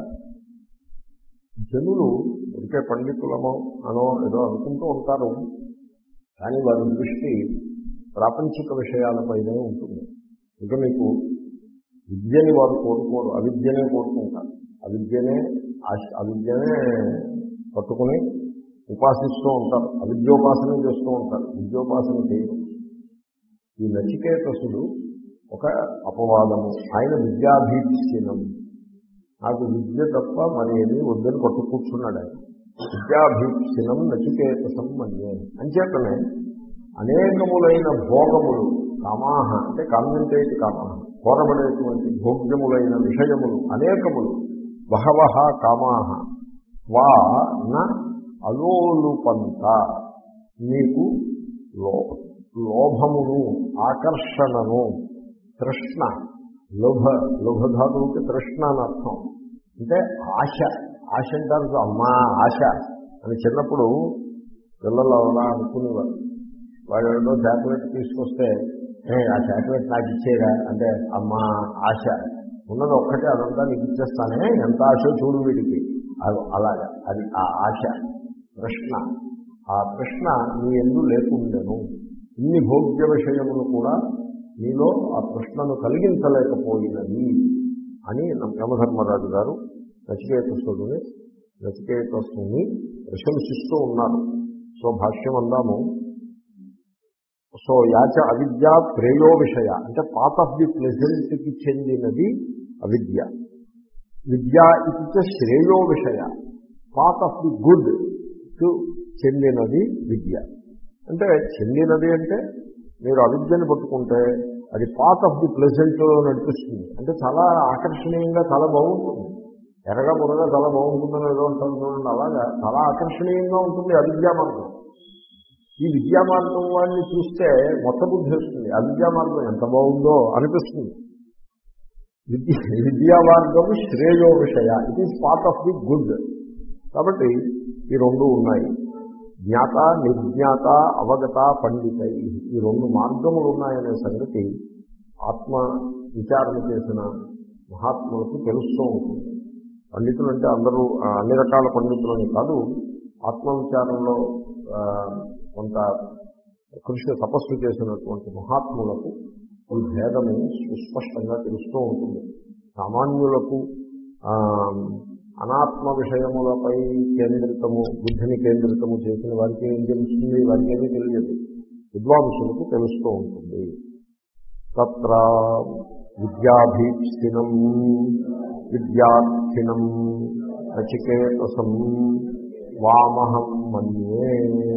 జనులు ఇంకే పండితులమో అనో ఏదో అనుకుంటూ ఉంటారు, కానీ వారి దృష్టి ప్రాపంచిక విషయాలపైనే ఉంటుంది. ఇంకా మీకు విద్యని వారు కోరుకోరు, అవిద్యనే కోరుకుంటారు. అవిద్యనే అవిద్యనే పట్టుకుని ఉపాసిస్తూ ఉంటారు, అవిద్యోపాసన చేస్తూ ఉంటారు, విద్యోపాసన చేయరు. ఈ నచికేతసుడు ఒక అపవాదము. ఆయన విద్యాభీప్సినం, నాకు విద్య తప్ప మరి ఏమీ వద్దని పట్టు కూర్చున్నాడు ఆయన. విద్యాభీప్సినం నచికేతసం మన్యే. అంచేతనే అనేకములైన భోగములు, కామాహ అంటే కామెంటేటి కామాహ, కోరబడేటువంటి భోగ్యములైన విషయములు అనేకములు, బహవః కామాహ వా న అలోలుపంత, మీకు లో లోభమును, ఆకర్షణను, తృష్ణ, లోభ లోభధాతువుకి తృష్ణ అని అర్థం. అంటే ఆశ, ఆశ అంటారు అమ్మా ఆశ అని చిన్నప్పుడు పిల్లలు అలా అనుకునేవారు. వాడు ఏదో చాక్లెట్ తీసుకొస్తే ఆ చాక్లెట్ నాకు ఇచ్చేరా అంటే అమ్మా ఆశ, ఉన్నది ఒక్కటే అదంతా నీకు ఇచ్చేస్తానే, ఎంత ఆశ చూడు వీడికి. అలాగా అది ఆ ఆశ, తృష్ణ. ఆ తృష్ణ నీ యందు లేకుండెను. ఇన్ని భోగ్య విషయములు కూడా నీలో ఆ తృష్ణను కలిగించలేకపోయినది అని యమధర్మరాజు గారు నచికేతసుని నచికేతసుని ప్రశంసిస్తూ ఉన్నారు. సో భాష్యం అందాము. సో యాచ అవిద్య ప్రేయో విషయ అంటే పాత్ ఆఫ్ ది ప్లెజెంట్కి చెందినది అవిద్య. విద్య ఇది శ్రేయో విషయ, పాత్ ఆఫ్ ది గుడ్ కు చెందినది విద్య. అంటే చెందినది అంటే మీరు అవిద్యను పట్టుకుంటే అది పాత్ ఆఫ్ ది ప్లెజెంట్లో నడిపిస్తుంది. అంటే చాలా ఆకర్షణీయంగా చాలా బాగుంటుంది, ఎర్రగా బుర్రగా చాలా బాగుంటుందని ఏదో ఉంటుంది చూడండి, అలాగా చాలా ఆకర్షణీయంగా ఉంటుంది అవిద్యా మార్గం. ఈ విద్యా మార్గం వాడిని చూస్తే మొత్త బుద్ధి వస్తుంది, అవిద్యా మార్గం ఎంత బాగుందో అనిపిస్తుంది. విద్య విద్యా మార్గం శ్రేయో విషయ, it is part of the good. కాబట్టి ఈ రెండు ఉన్నాయి, జ్ఞాత నిర్జ్ఞాత అవగత పండిత, ఈ రెండు మార్గములు ఉన్నాయనే సంగతి ఆత్మ విచారణ చేసిన మహాత్ములకు తెలుస్తూ ఉంటుంది. పండితులు అంటే అందరూ అన్ని రకాల పండితులని కాదు, ఆత్మవిచారంలో కొంత కృషి తపస్సు చేసినటువంటి మహాత్ములకు ఈ భేదము సుస్పష్టంగా తెలుస్తూ ఉంటుంది. సామాన్యులకు అనాత్మ విషయములపై కేంద్రితము, బుద్ధిని కేంద్రితము చేసిన వారికి ఏం తెలుస్తుంది, వారికి ఏమీ తెలియదు. విద్వాంసులకు తెలుస్తూ ఉంటుంది. తత్ర విద్యాభీప్సినం విద్యార్థినం నచికేతసం వామహం మన్యే.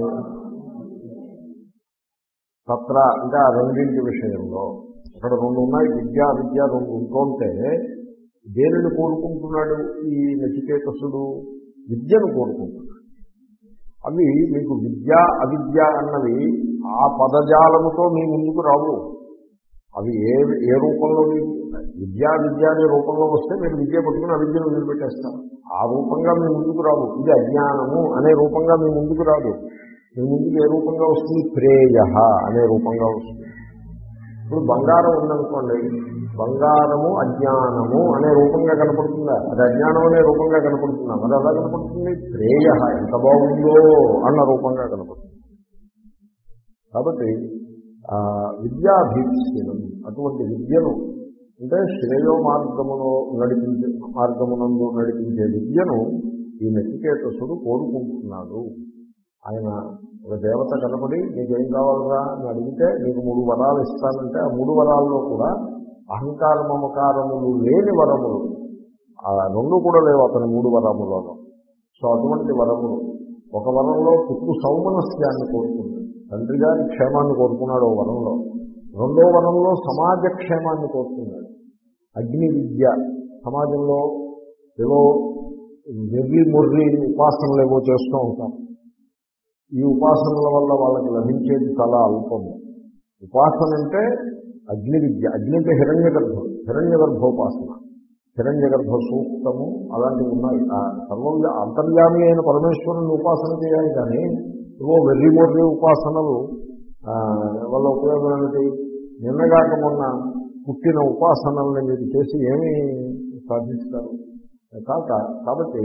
తత్ర అంటే ఆ రెండింటి విషయంలో అక్కడ రెండు ఉన్నాయి, విద్య అవిద్య రెండు ఉంటుంటే దేనిని కోరుకుంటున్నాడు ఈ నచికేతసుడు? విద్యను కోరుకుంటున్నాడు. అవి మీకు విద్య అవిద్య అన్నవి ఆ పదజాలముతో మీ ముందుకు రావు. అవి ఏ ఏ రూపంలో విద్యా విద్య అనే రూపంలో వస్తే మీరు విద్య పట్టుకుని అవిద్యను వదిలిపెట్టేస్తారు. ఆ రూపంగా మీ ముందుకు రావు. ఇది అజ్ఞానము అనే రూపంగా మీ ముందుకు రాదు. మీ ముందుకు ఏ రూపంగా వస్తుంది? ప్రేయ అనే రూపంగా వస్తుంది. ఇప్పుడు బంగారం ఉందనుకోండి, బంగారము అజ్ఞానము అనే రూపంగా కనపడుతుందా? అది అజ్ఞానం అనే రూపంగా కనపడుతుందా? మరి ఎలా కనపడుతుంది? ప్రేయ ఎంత బాగుందో అన్న రూపంగా కనపడుతుంది. కాబట్టి విద్యాభీక్షణం అటువంటి విద్యను అంటే శ్రేయో మార్గములో నడిపించే మార్గమునందు నడిపించే విద్యను ఈ నచికేతసుడు కోరుకుంటున్నాడు. ఆయన ఒక దేవత కనపడి నీకేం కావాలరా అని అడిగితే నీకు మూడు వరాలు ఇస్తానంటే ఆ మూడు వరాల్లో కూడా అహంకార మమకారములు లేని వరములు, ఆ రెండు కూడా లేవు అతని మూడు వరములలో. సో అటువంటి వరములు, ఒక వరంలో పుత్రు సౌమనస్యాన్ని కోరుకుంది, తండ్రి గారి క్షేమాన్ని కోరుకున్నాడు ఓ వరంలో. రెండో వరంలో సమాజ క్షేమాన్ని కోరుకున్నాడు. అగ్ని విద్య, సమాజంలో ఏవో వెర్రి ముర్రి ఉపాసనలు ఏవో చేస్తూ ఉంటారు. ఈ ఉపాసనల వల్ల వాళ్ళకి లభించేది చాలా అల్పము. ఉపాసన అంటే అగ్ని విద్య, అగ్ని అంటే హిరణ్య గర్భం, హిరణ్య గర్భోపాసన, హిరణ్య గర్భ సూక్తము అలాంటివి ఉన్నాయి. ఆ సర్వం అంతర్యామి అయిన పరమేశ్వరుని ఉపాసన చేయాలి. కానీ ఏవో వెర్రి మొర్రి ఉపాసనలు వల్ల ఉపయోగం ఏమిటి? నిన్నగాక మొన్న పుట్టిన ఉపాసనల్ని మీరు చేసి ఏమీ సాధిస్తారు కాక. కాబట్టి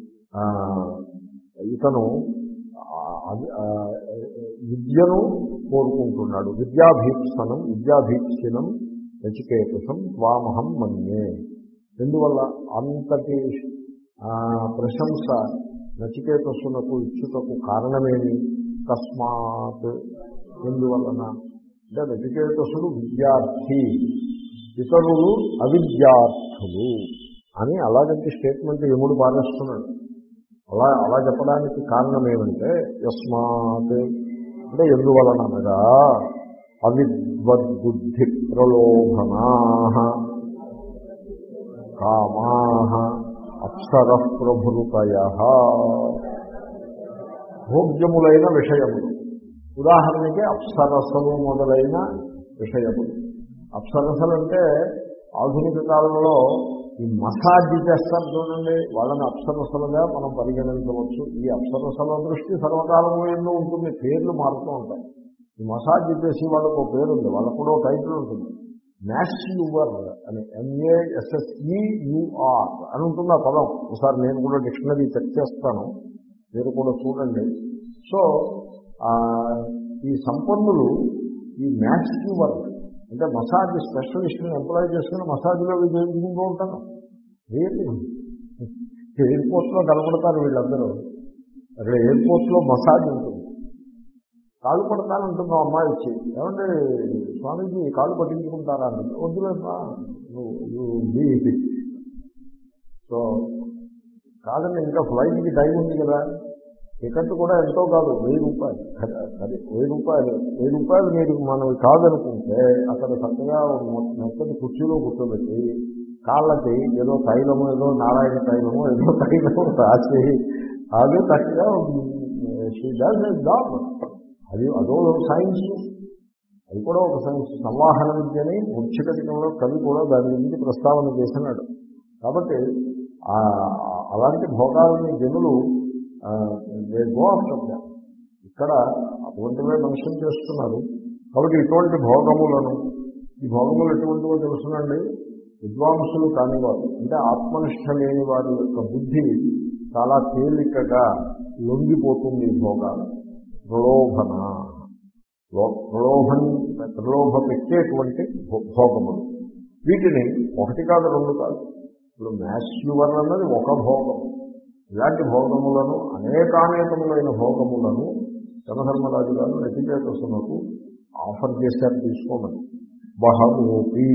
ఇతను విద్యను కోరుకుంటున్నాడు. విద్యాభీక్షణం విద్యాభీక్షణం నచికేతసం త్వామహం మన్యే. ఎందువల్ల అంతటి ప్రశంస నచికేతసునకు ఇచ్చుటకు కారణమేమి? తస్మాత్ ఎందువలన అంటే నచికేతసుడు విద్యార్థి, ఇతరులు అవిద్యార్థులు అని అలాగంటే స్టేట్మెంట్ యముడు పారేస్తున్నాడు. అలా అలా చెప్పడానికి కారణం ఏమంటే యస్మాత్ అంటే ఎందువలన అనగా అవిద్వద్బుద్ధి ప్రలోభనా కామా అప్సర ప్రభృతయ. భోగ్యములైన విషయములు, ఉదాహరణకి అప్సరసలు మొదలైన విషయములు. అప్సరసలు అంటే ఆధునిక కాలంలో ఈ మసాజ్ చేస్తారు చూడండి, వాళ్ళని అప్సరసలుగా మనం పరిగణించవచ్చు. ఈ అప్సరసల దృష్టి సర్వకాలంలో ఎన్నో ఉంటుంది, పేర్లు మారుతూ ఉంటాయి. ఈ మసాజ్ చేసి వాళ్ళకు ఒక పేరు ఉంది, వాళ్ళకు కూడా టైటిల్ ఉంటుంది, మ్యాస్యూవర్ అని, ఎంఏఎస్ఎస్ఈయుఆర్ అని ఉంటుంది ఆ పదం. ఒకసారి నేను కూడా డిక్షనరీ చెక్ చేస్తాను, మీరు కూడా చూడండి. సో ఈ సంపన్నులు ఈ మ్యాస్యూవర్ అంటే మసాజ్ స్పెషలిస్ట్ని ఎంప్లాయ్ చేసుకుని మసాజ్లో వినియోగించుకుంటూ ఉంటాను. ఏంటి ఎయిర్పోర్ట్లో కనపడతారు వీళ్ళందరూ. అక్కడ ఎయిర్పోర్ట్లో మసాజ్ ఉంటుంది. కాలు పడతానంటున్నావు అమ్మాయి వచ్చి, ఏమంటే స్వామీజీ కాలు పట్టించుకుంటారా అంటే వద్దులేపా నువ్వు. సో కాదండి, ఇంకా ఫ్లైట్కి టైం ఉంది కదా, టికెట్ కూడా ఎంతో కాదు, వెయ్యి రూపాయలు అది వెయ్యి రూపాయలు వెయ్యి రూపాయలు మీరు మనం కాదనుకుంటే అక్కడ చక్కగా మొత్తం కుర్చీలో కూర్చోబెట్టి కాళ్ళకి ఏదో తైలము ఏదో నారాయణ తైలము ఏదో తైలము రాసి అదే చక్కగా జాబ్. అది అదో సైన్స్, అది కూడా ఒక సైన్స్. సంవాహన విద్యని ముఖ్యకటికంలో కవి కూడా దాని గురించి ప్రస్తావన చేసినాడు. కాబట్టి అలాంటి భోగాలని జనులు గో ఆఫ్టర్ దట్. ఇక్కడ అటువంటివే మనుషులు చేస్తున్నారు. కాబట్టి ఇటువంటి భోగములను, ఈ భోగములు ఎటువంటివో తెలుసునండి, విద్వాంసులు కానివారు అంటే ఆత్మనిష్ట లేని వారి యొక్క బుద్ధి చాలా తేలికగా లొంగిపోతుంది. భోగాలు ప్రలోభన, ప్రలోభం ప్రలోభ పెట్టేటువంటి భోగములు. వీటిని ఒకటి కాదు రెండు కాదు, ఇప్పుడు మ్యాస్యూవర్ అన్నది ఒక భోగం. ఇలాంటి భోగములను అనేకానేకములైన భోగములను యమధర్మరాజు గారు నచికేతసునకు ఆఫర్ చేశారు, తీసుకోమని. బహవోపి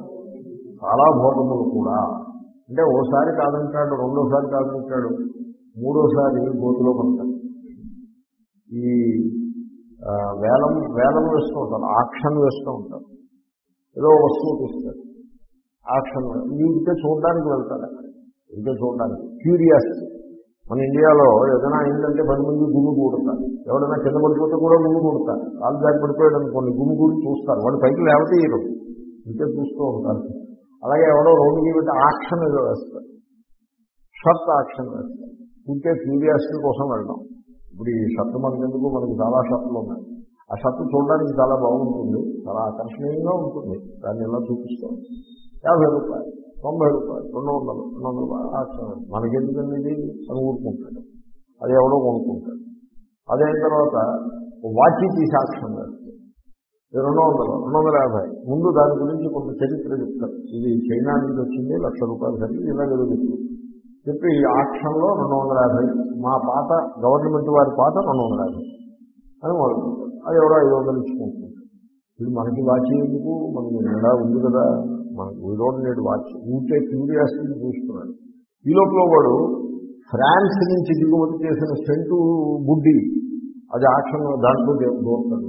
చాలా భోగములు కూడా, అంటే ఓసారి కాదంటాడు, రెండోసారి కాదంటాడు, మూడోసారి గోతులో పడతారు. ఈ వేలం వేలం వేస్తూ ఉంటారు, ఆక్షన్ వేస్తూ ఉంటారు. ఏదో వస్తువు తీస్తారు, ఆక్షన్ ఇంకే చూడడానికి వెళ్తారు. అక్కడ ఇంకే చూడడానికి క్యూరియాసిటీ. మన ఇండియాలో ఏదైనా అయిందంటే పది మంది గుమ్ము కూడతారు. ఎవరైనా కింద పడిపోతే కూడా గుమ్ము కూడతారు. కాలు దాటి పడిపోయాడు అనుకోండి, గుమ్ము కూడి చూస్తారు. వాడు పైకి లేవతీయరు, ఇంకే చూస్తూ ఉంటారు. అలాగే ఎవడో రోడ్డుకి పెట్టి ఆక్షన్ ఏదో వేస్తారు, షర్ట్ ఆక్షన్ వేస్తారు. ఇంకే క్యూరియాసిటీ కోసం వెళ్దాం. ఇప్పుడు ఈ షర్ట్ మనకెందుకు, మనకి చాలా షర్ట్లు ఉన్నాయి. ఆ షర్ట్ చూడడానికి చాలా బాగుంటుంది, చాలా ఆకర్షణీయంగా ఉంటుంది. దాన్ని ఎలా చూపిస్తాం. యాభై రూపాయలు, తొంభై రూపాయలు, రెండు వందలు రెండు వందల రూపాయలు ఆక్షన్. మనకెందుకండి ఇది అని ఊరుకుంటాడు. అది ఎవడో కొనుక్కుంటాడు. అదైన తర్వాత వాచ్ తీసి ఆక్షన్ వేస్తాడు. రెండు వందలు రెండు వందల యాభై. ముందు దాని గురించి కొంత చరిత్ర చెప్తారు. ఇది చైనా నుంచి వచ్చింది, లక్ష రూపాయలు సరి ఇలాగేదో చెప్తారు. చెప్పి ఈ ఆక్షన్లో రెండు వందల యాభై, మా పాత గవర్నమెంట్ వారి పాత రెండు వందల యాభై అని మొదలుకుంటారు. అది ఎవడో ఐదు వందలు ఇచ్చుకుంటుంది. ఇది మనకి వాచ్ ఎందుకు, మనకి నిండా ఉంది కదా, మనకి వీ డోంట్ నీడ్ వాచ్. ఊరికే క్యూరియాసిటీ చూస్తున్నాడు. ఈ లోపల వాడు ఫ్రాన్స్ నుంచి దిగుమతి చేసిన సెంటు బుడ్డి, అది ఆక్షన్ దాంట్లో దూరుతాడు.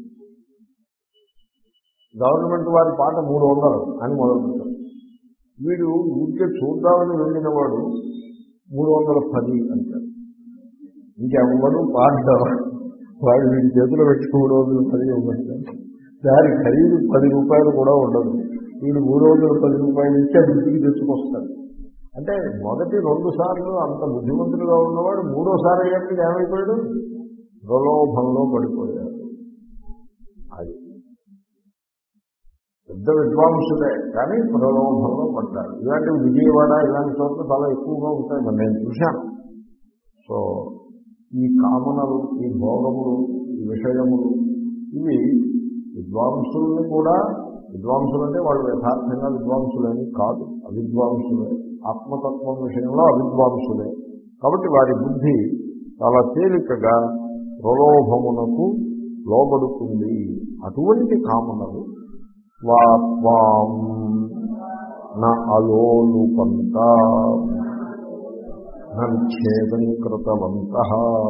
గవర్నమెంట్ వారి పాట మూడు వందలు అని మొదలుపెట్టారు. వీడు ఊరికే చూద్దామని వెళ్ళిన వాడు మూడు వందల పది అంటారు. ఇంకెవ్వడు పాడతారు. వాడు వీడి చేతిలో పెట్టి మూడు వందల పది ఇవ్వండి. దాని ఖరీదు పది రూపాయలు కూడా ఉండదు. వీడు మూడు వందల పది రూపాయలు ఇచ్చి అది ఇంటికి తెచ్చుకొస్తాడు. అంటే మొదటి రెండు సార్లు అంత బుద్ధిమంతులుగా ఉన్నవాడు మూడోసారి అయ్యాక ఏమైపోయాడు, ప్రలోభంలో పడిపోయాడు. అది పెద్ద విద్వాంసులే కానీ ప్రలోభంలో పడ్డారు. ఇలాంటివి విజయవాడ ఇలాంటి చోట్ల చాలా ఎక్కువగా ఉంటాయి, మరి నేను చూశాను. సో ఈ కామనలు, ఈ భోగములు, ఈ విషయములు, ఇవి విద్వాంసుల్ని కూడా, విద్వాంసులు అంటే వాళ్ళు యథార్థంగా విద్వాంసులేని కాదు, అవిద్వాంసులే. ఆత్మతత్వం విషయంలో అవిద్వాంసులే. కాబట్టి వారి బుద్ధి చాలా తేలికగా ప్రలోభమునకు లోబడుతుంది. అటువంటి కామనలు స్వాత్వాం న అలోలుపంత నచ్ఛేదం కృతవంతః.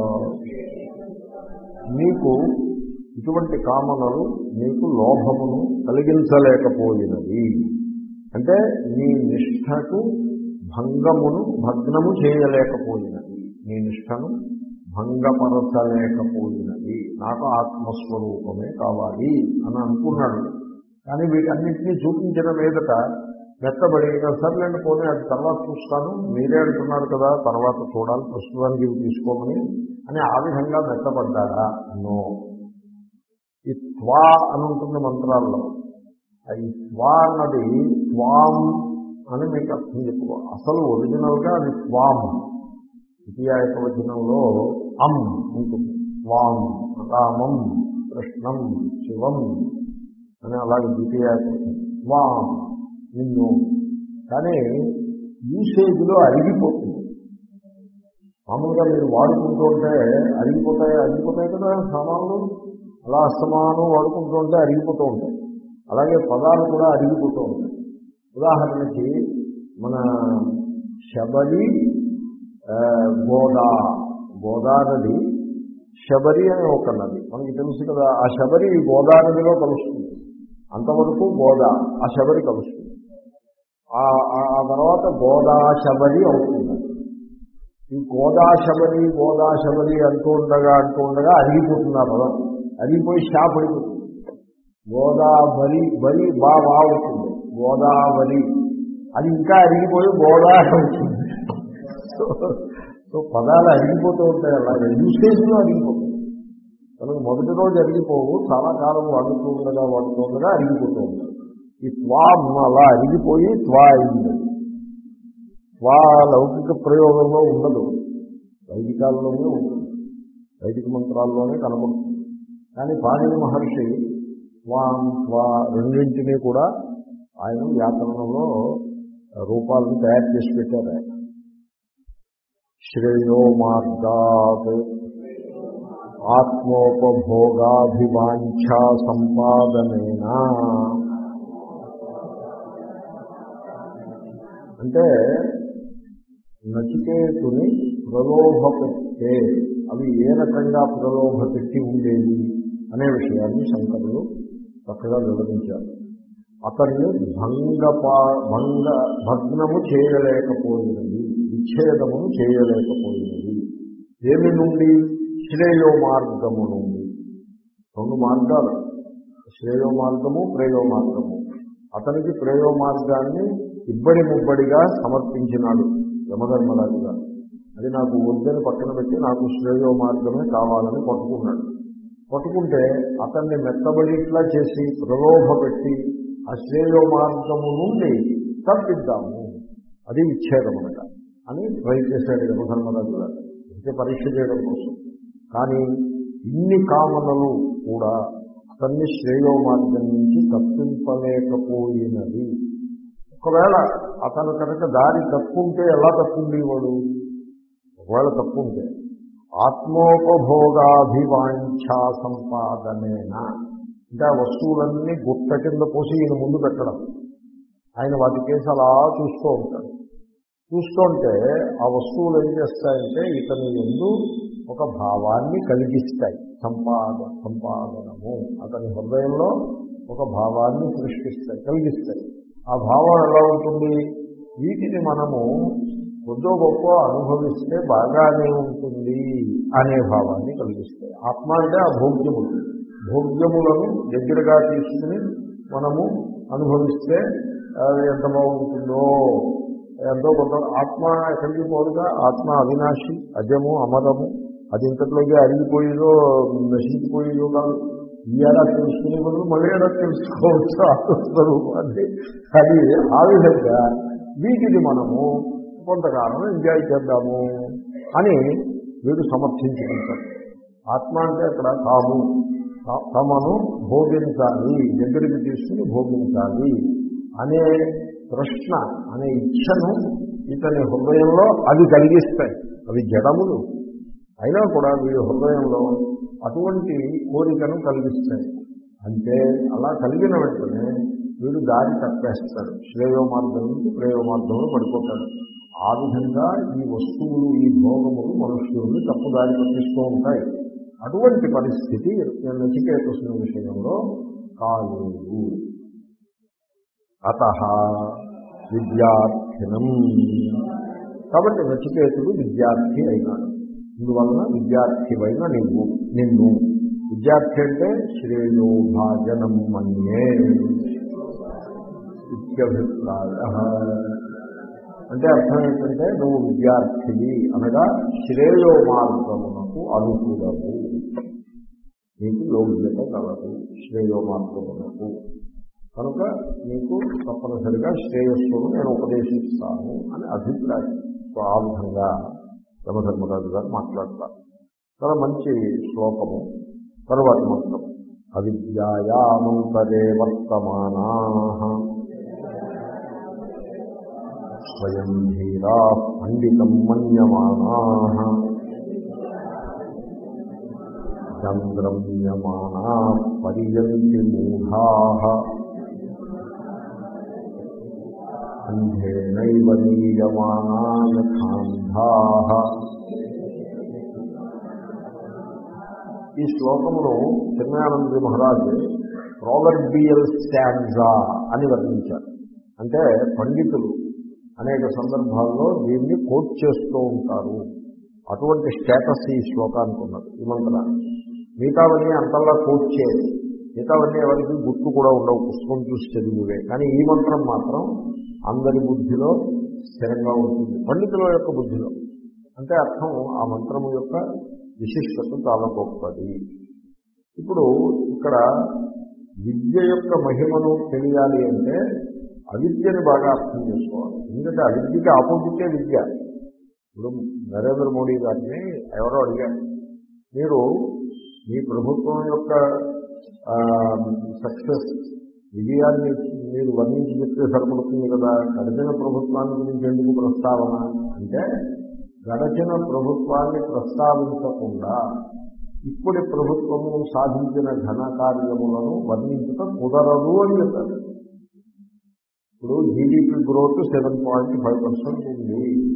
నీకు ఇటువంటి కామనలు నీకు లోభమును కలిగించలేకపోయినవి. అంటే నీ నిష్ఠకు భంగమును భగ్నము చేయలేకపోయినవి, నీ నిష్ఠను భంగపరచలేకపోయినవి. నాకు ఆత్మస్వరూపమే కావాలి అని అనుకున్నాడు. కానీ వీటన్నింటినీ చూపించిన మీదట మెత్తబడి సర్లేండి పోనీ అది తర్వాత చూస్తాను, మీరే అంటున్నారు కదా తర్వాత చూడాలి, ప్రస్తుతానికి ఇవి తీసుకోమని అని ఆ విధంగా మెత్తపడ్డాడా? నో. ఈ త్వా అని ఉంటుంది మంత్రాల్లో. ఈ త్వా అన్నది త్వాం అని మీకు అర్థం చెప్పుకో. అసలు ఒరిజినల్గా అది త్వాం. ద్వితీయ ఏకవచనంలో అం ఉంటుంది. త్వాం రామం కృష్ణం శివం అని అలాగే ద్వితీయ త్వాం నిన్ను. కానీ యూసేజ్లో అరిగిపోతుంది. మామూలుగా మీరు వాడుకుంటూ ఉంటే అరిగిపోతాయి అరిగిపోతాయి కదా సామాన్లు, అలా అస్తమానం వాడుకుంటూ ఉంటే అరిగిపోతూ ఉంటాయి. అలాగే పదాలు కూడా అరిగిపోతూ ఉంటాయి. ఉదాహరణకి మన శబరి గోదా, గోదా నది శబరి అని ఒక నది మనకి తెలుసు కదా. ఆ శబరి గోదా నదిలో కలుస్తుంది. అంతవరకు గోదా, ఆ శబరి కలుస్తుంది. ఆ తర్వాత గోదా శబరి అవుతుంది. ఈ గోదా శబరి గోదా శబరి అంటూ ఉండగా అంటూ ఉండగా అరిగిపోతుంది. ఆ పదం అరిగిపోయి షా పడిపోతుంది. గోదావరి బరి బా బా అవుతుంది. గోదావరి అది ఇంకా అరిగిపోయి గోదా అవుతుంది. సో పదాలు అరిగిపోతూ ఉంటాయి. అలాగే యూసేజ్లో అరిగిపోతుంది. మనకు మొదటి రోజు అరిగిపోవు, చాలా కాలం వాడుతూ ఉండగా వాడుతూ ఉండగా అరిగిపోతూ ఉంటాయి. ఈ త్వా అలా అరిగిపోయి త్వా అయింది. త్వా లౌకిక ప్రయోగంలో ఉండదు, వైదికాల్లోనే ఉంటుంది, వైదిక మంత్రాల్లోనే కనబడుతుంది. కానీ పాణిని మహర్షి త్వాం త్వా రెండింటినీ కూడా ఆయన వ్యాకరణంలో రూపాలను తయారు చేసి పెట్టారు. ఆయన శ్రేయో మార్గాత్ ఆత్మోపభోగాభివాంఛా సంపాదనేనా. అంటే నచికేతుని ప్రలోభ పెట్టే అవి ఏ రకంగా ప్రలోభ పెట్టి ఉండేవి అనే విషయాన్ని శంకరులు చక్కగా వివరించారు. అతన్ని భంగపా భంగ భగ్నము చేయలేకపోయినది, విచ్ఛేదమును చేయలేకపోయినది. ఏమి నుండి? శ్రేయో మార్గము నుండి. రెండు మార్గాలు, శ్రేయో మార్గము, ప్రేయో మార్గము. అతనికి ప్రేయో మార్గాన్ని ఇబ్బడి ముబ్బడిగా సమర్పించినాడు యమధర్మరాజు గారు. అది నాకు వద్దని పక్కన పెట్టి నాకు శ్రేయో మార్గమే కావాలని పట్టుకున్నాడు. పట్టుకుంటే అతన్ని మెత్తబడిట్లా చేసి ప్రలోభ పెట్టి ఆ శ్రేయో మార్గము నుండి తప్పిద్దాము, అది విచ్ఛేదం అనట అని ట్రై చేశాడు యమధర్మరాజు గారు, అయితే పరీక్ష చేయడం కోసం. కానీ ఇన్ని కామనలు కూడా అతన్ని శ్రేయో మార్గం నుంచి తప్పింపలేకపోయినది. ఒకవేళ అతను కనుక దారి తప్పుంటే ఎలా తప్పుండేవాడు? ఒకవేళ తప్పుంటే ఆత్మోపభోగాభివాంఛా సంపాదనేనా, అంటే ఆ వస్తువులన్నీ గుట్ట కింద పోసి ఈయన ముందు పెట్టడం, ఆయన వాటి కేసు అలా చూస్తూ ఉంటాడు. చూస్తుంటే ఆ వస్తువులు ఏం చేస్తాయంటే ఇతని యందు ఒక భావాన్ని కలిగిస్తాయి. సంపాద సంపాదనము అతని హృదయంలో ఒక భావాన్ని సృష్టిస్తాయి, కలిగిస్తాయి. ఆ భావం ఎలా ఉంటుంది? వీటిని మనము కొద్దో గొప్ప అనుభవిస్తే బాగానే ఉంటుంది అనే భావాన్ని కలిగిస్తాయి. ఆత్మ అంటే ఆ భోగ్యములు, భోగ్యములను దగ్గరగా తీసుకుని మనము అనుభవిస్తే ఎంత బాగుంటుందో, ఎంతో కొంత. ఆత్మ ఎక్కడికి పోదుగా, ఆత్మ అవినాశి, అజము, అమరము. అది ఇంతట్లోకి అరిగిపోయేదో నశించిపోయేదో కాదు. ఈ ఏడాది తెలుసుకునే బదులు మళ్ళీ ఏడాది తెలుసుకోవచ్చు ఆత్మస్వరూపాన్ని. అది ఆ విధంగా వీటిని మనము కొంతకాలం ఎంజాయ్ చేద్దాము అని వీడు సమర్థించుకుంటాడు. ఆత్మ అంటే అక్కడ తాము తమను భోగించాలి, దగ్గరికి తీసుకుని భోగించాలి అనే ప్రశ్న, అనే ఇచ్ఛను ఇతని హృదయంలో అవి కలిగిస్తాయి. అవి జడములు అయినా కూడా వీడి హృదయంలో అటువంటి కోరికను కలిగిస్తాయి. అంటే అలా కలిగిన వెంటనే వీడు దారి తప్పేస్తాడు, శ్రేయో మార్గం నుంచి ప్రేయో మార్గంలో పడిపోతాడు. ఆ విధంగా ఈ వస్తువులు, ఈ భోగములు మనుష్యుల్ని తప్పుదారి పట్టిస్తూ ఉంటాయి. అటువంటి పరిస్థితి నచికేతుని విషయంలో కాలేదు. అతః విద్యార్థినం, కాబట్టి నచికేతుడు విద్యార్థి అయినాడు. ఇందువలన విద్యార్థివైన నీవు నిన్ను, విద్యార్థి అంటే శ్రేయోభాజనం మన్యే ఇత్యభిప్రాయ. అంటే అర్థం ఏంటంటే నువ్వు విద్యార్థివి అనగా శ్రేయో మార్గమునకు అనుకూలము, నీకు యోగ్యత కలదు శ్రేయో మార్గమునకు, కనుక నీకు తప్పనిసరిగా శ్రేయస్సును నేను ఉపదేశిస్తాను అని అభిప్రాయం. సో ఆ విధంగా యమధర్మరాజు గారు మాట్లాడతారు. చాలా మంచి శ్లోకము. తరువాతి మంత్రం. అవిద్యాయామంతరే వర్తమానా స్వయం ధీరా పండితం మన్యమానా చంద్రమ్యమానా పర్యంతి మూఢా అంధేనైవ నీయమానా యథాంధాః. ఈ శ్లోకమును చిన్మయానంద మహారాజ్ ప్రోవర్బియల్ స్టాంజా అని వర్ణించారు. అంటే పండితులు అనేక సందర్భాల్లో దీన్ని కోట్ చేస్తూ ఉంటారు. అటువంటి స్టేటస్ ఈ శ్లోకానికి ఉన్నది, ఈ మంత్రాన్ని. మిగతావన్నీ అంతల్లా కోట్ చేయదు, మిగతావన్నీ ఎవరికి గుర్తు కూడా ఉండవు, పుస్తకం చూసి చదివివే. కానీ ఈ మంత్రం మాత్రం అందరి బుద్ధిలో స్థిరంగా ఉంటుంది, పండితుల యొక్క బుద్ధిలో. అంటే అర్థం ఆ మంత్రము యొక్క విశిష్టత చాలా గొప్పది. ఇప్పుడు ఇక్కడ విద్య యొక్క మహిమను తెలియాలి అంటే అవిద్యను బాగా అర్థం చేసుకోవాలి. ఎందుకంటే అవిద్యకి ఆపోజిటే విద్య. ఇప్పుడు నరేంద్ర మోడీ గారిని ఎవరో అడిగారు, మీరు మీ ప్రభుత్వం యొక్క సక్సెస్ విజయాన్ని మీరు వర్ణించి చెప్తే సరిపడుతుంది కదా, గడిచిన ప్రభుత్వాన్ని గురించి ఎందుకు ప్రస్తావన అంటే, గడిచిన ప్రభుత్వాన్ని ప్రస్తావించకుండా ఇప్పటి ప్రభుత్వము సాధించిన ఘన కార్యములను వర్ణించటం కుదరదు అని చెప్పారు. ఇప్పుడు GDP growth seven point five percent ఉంది,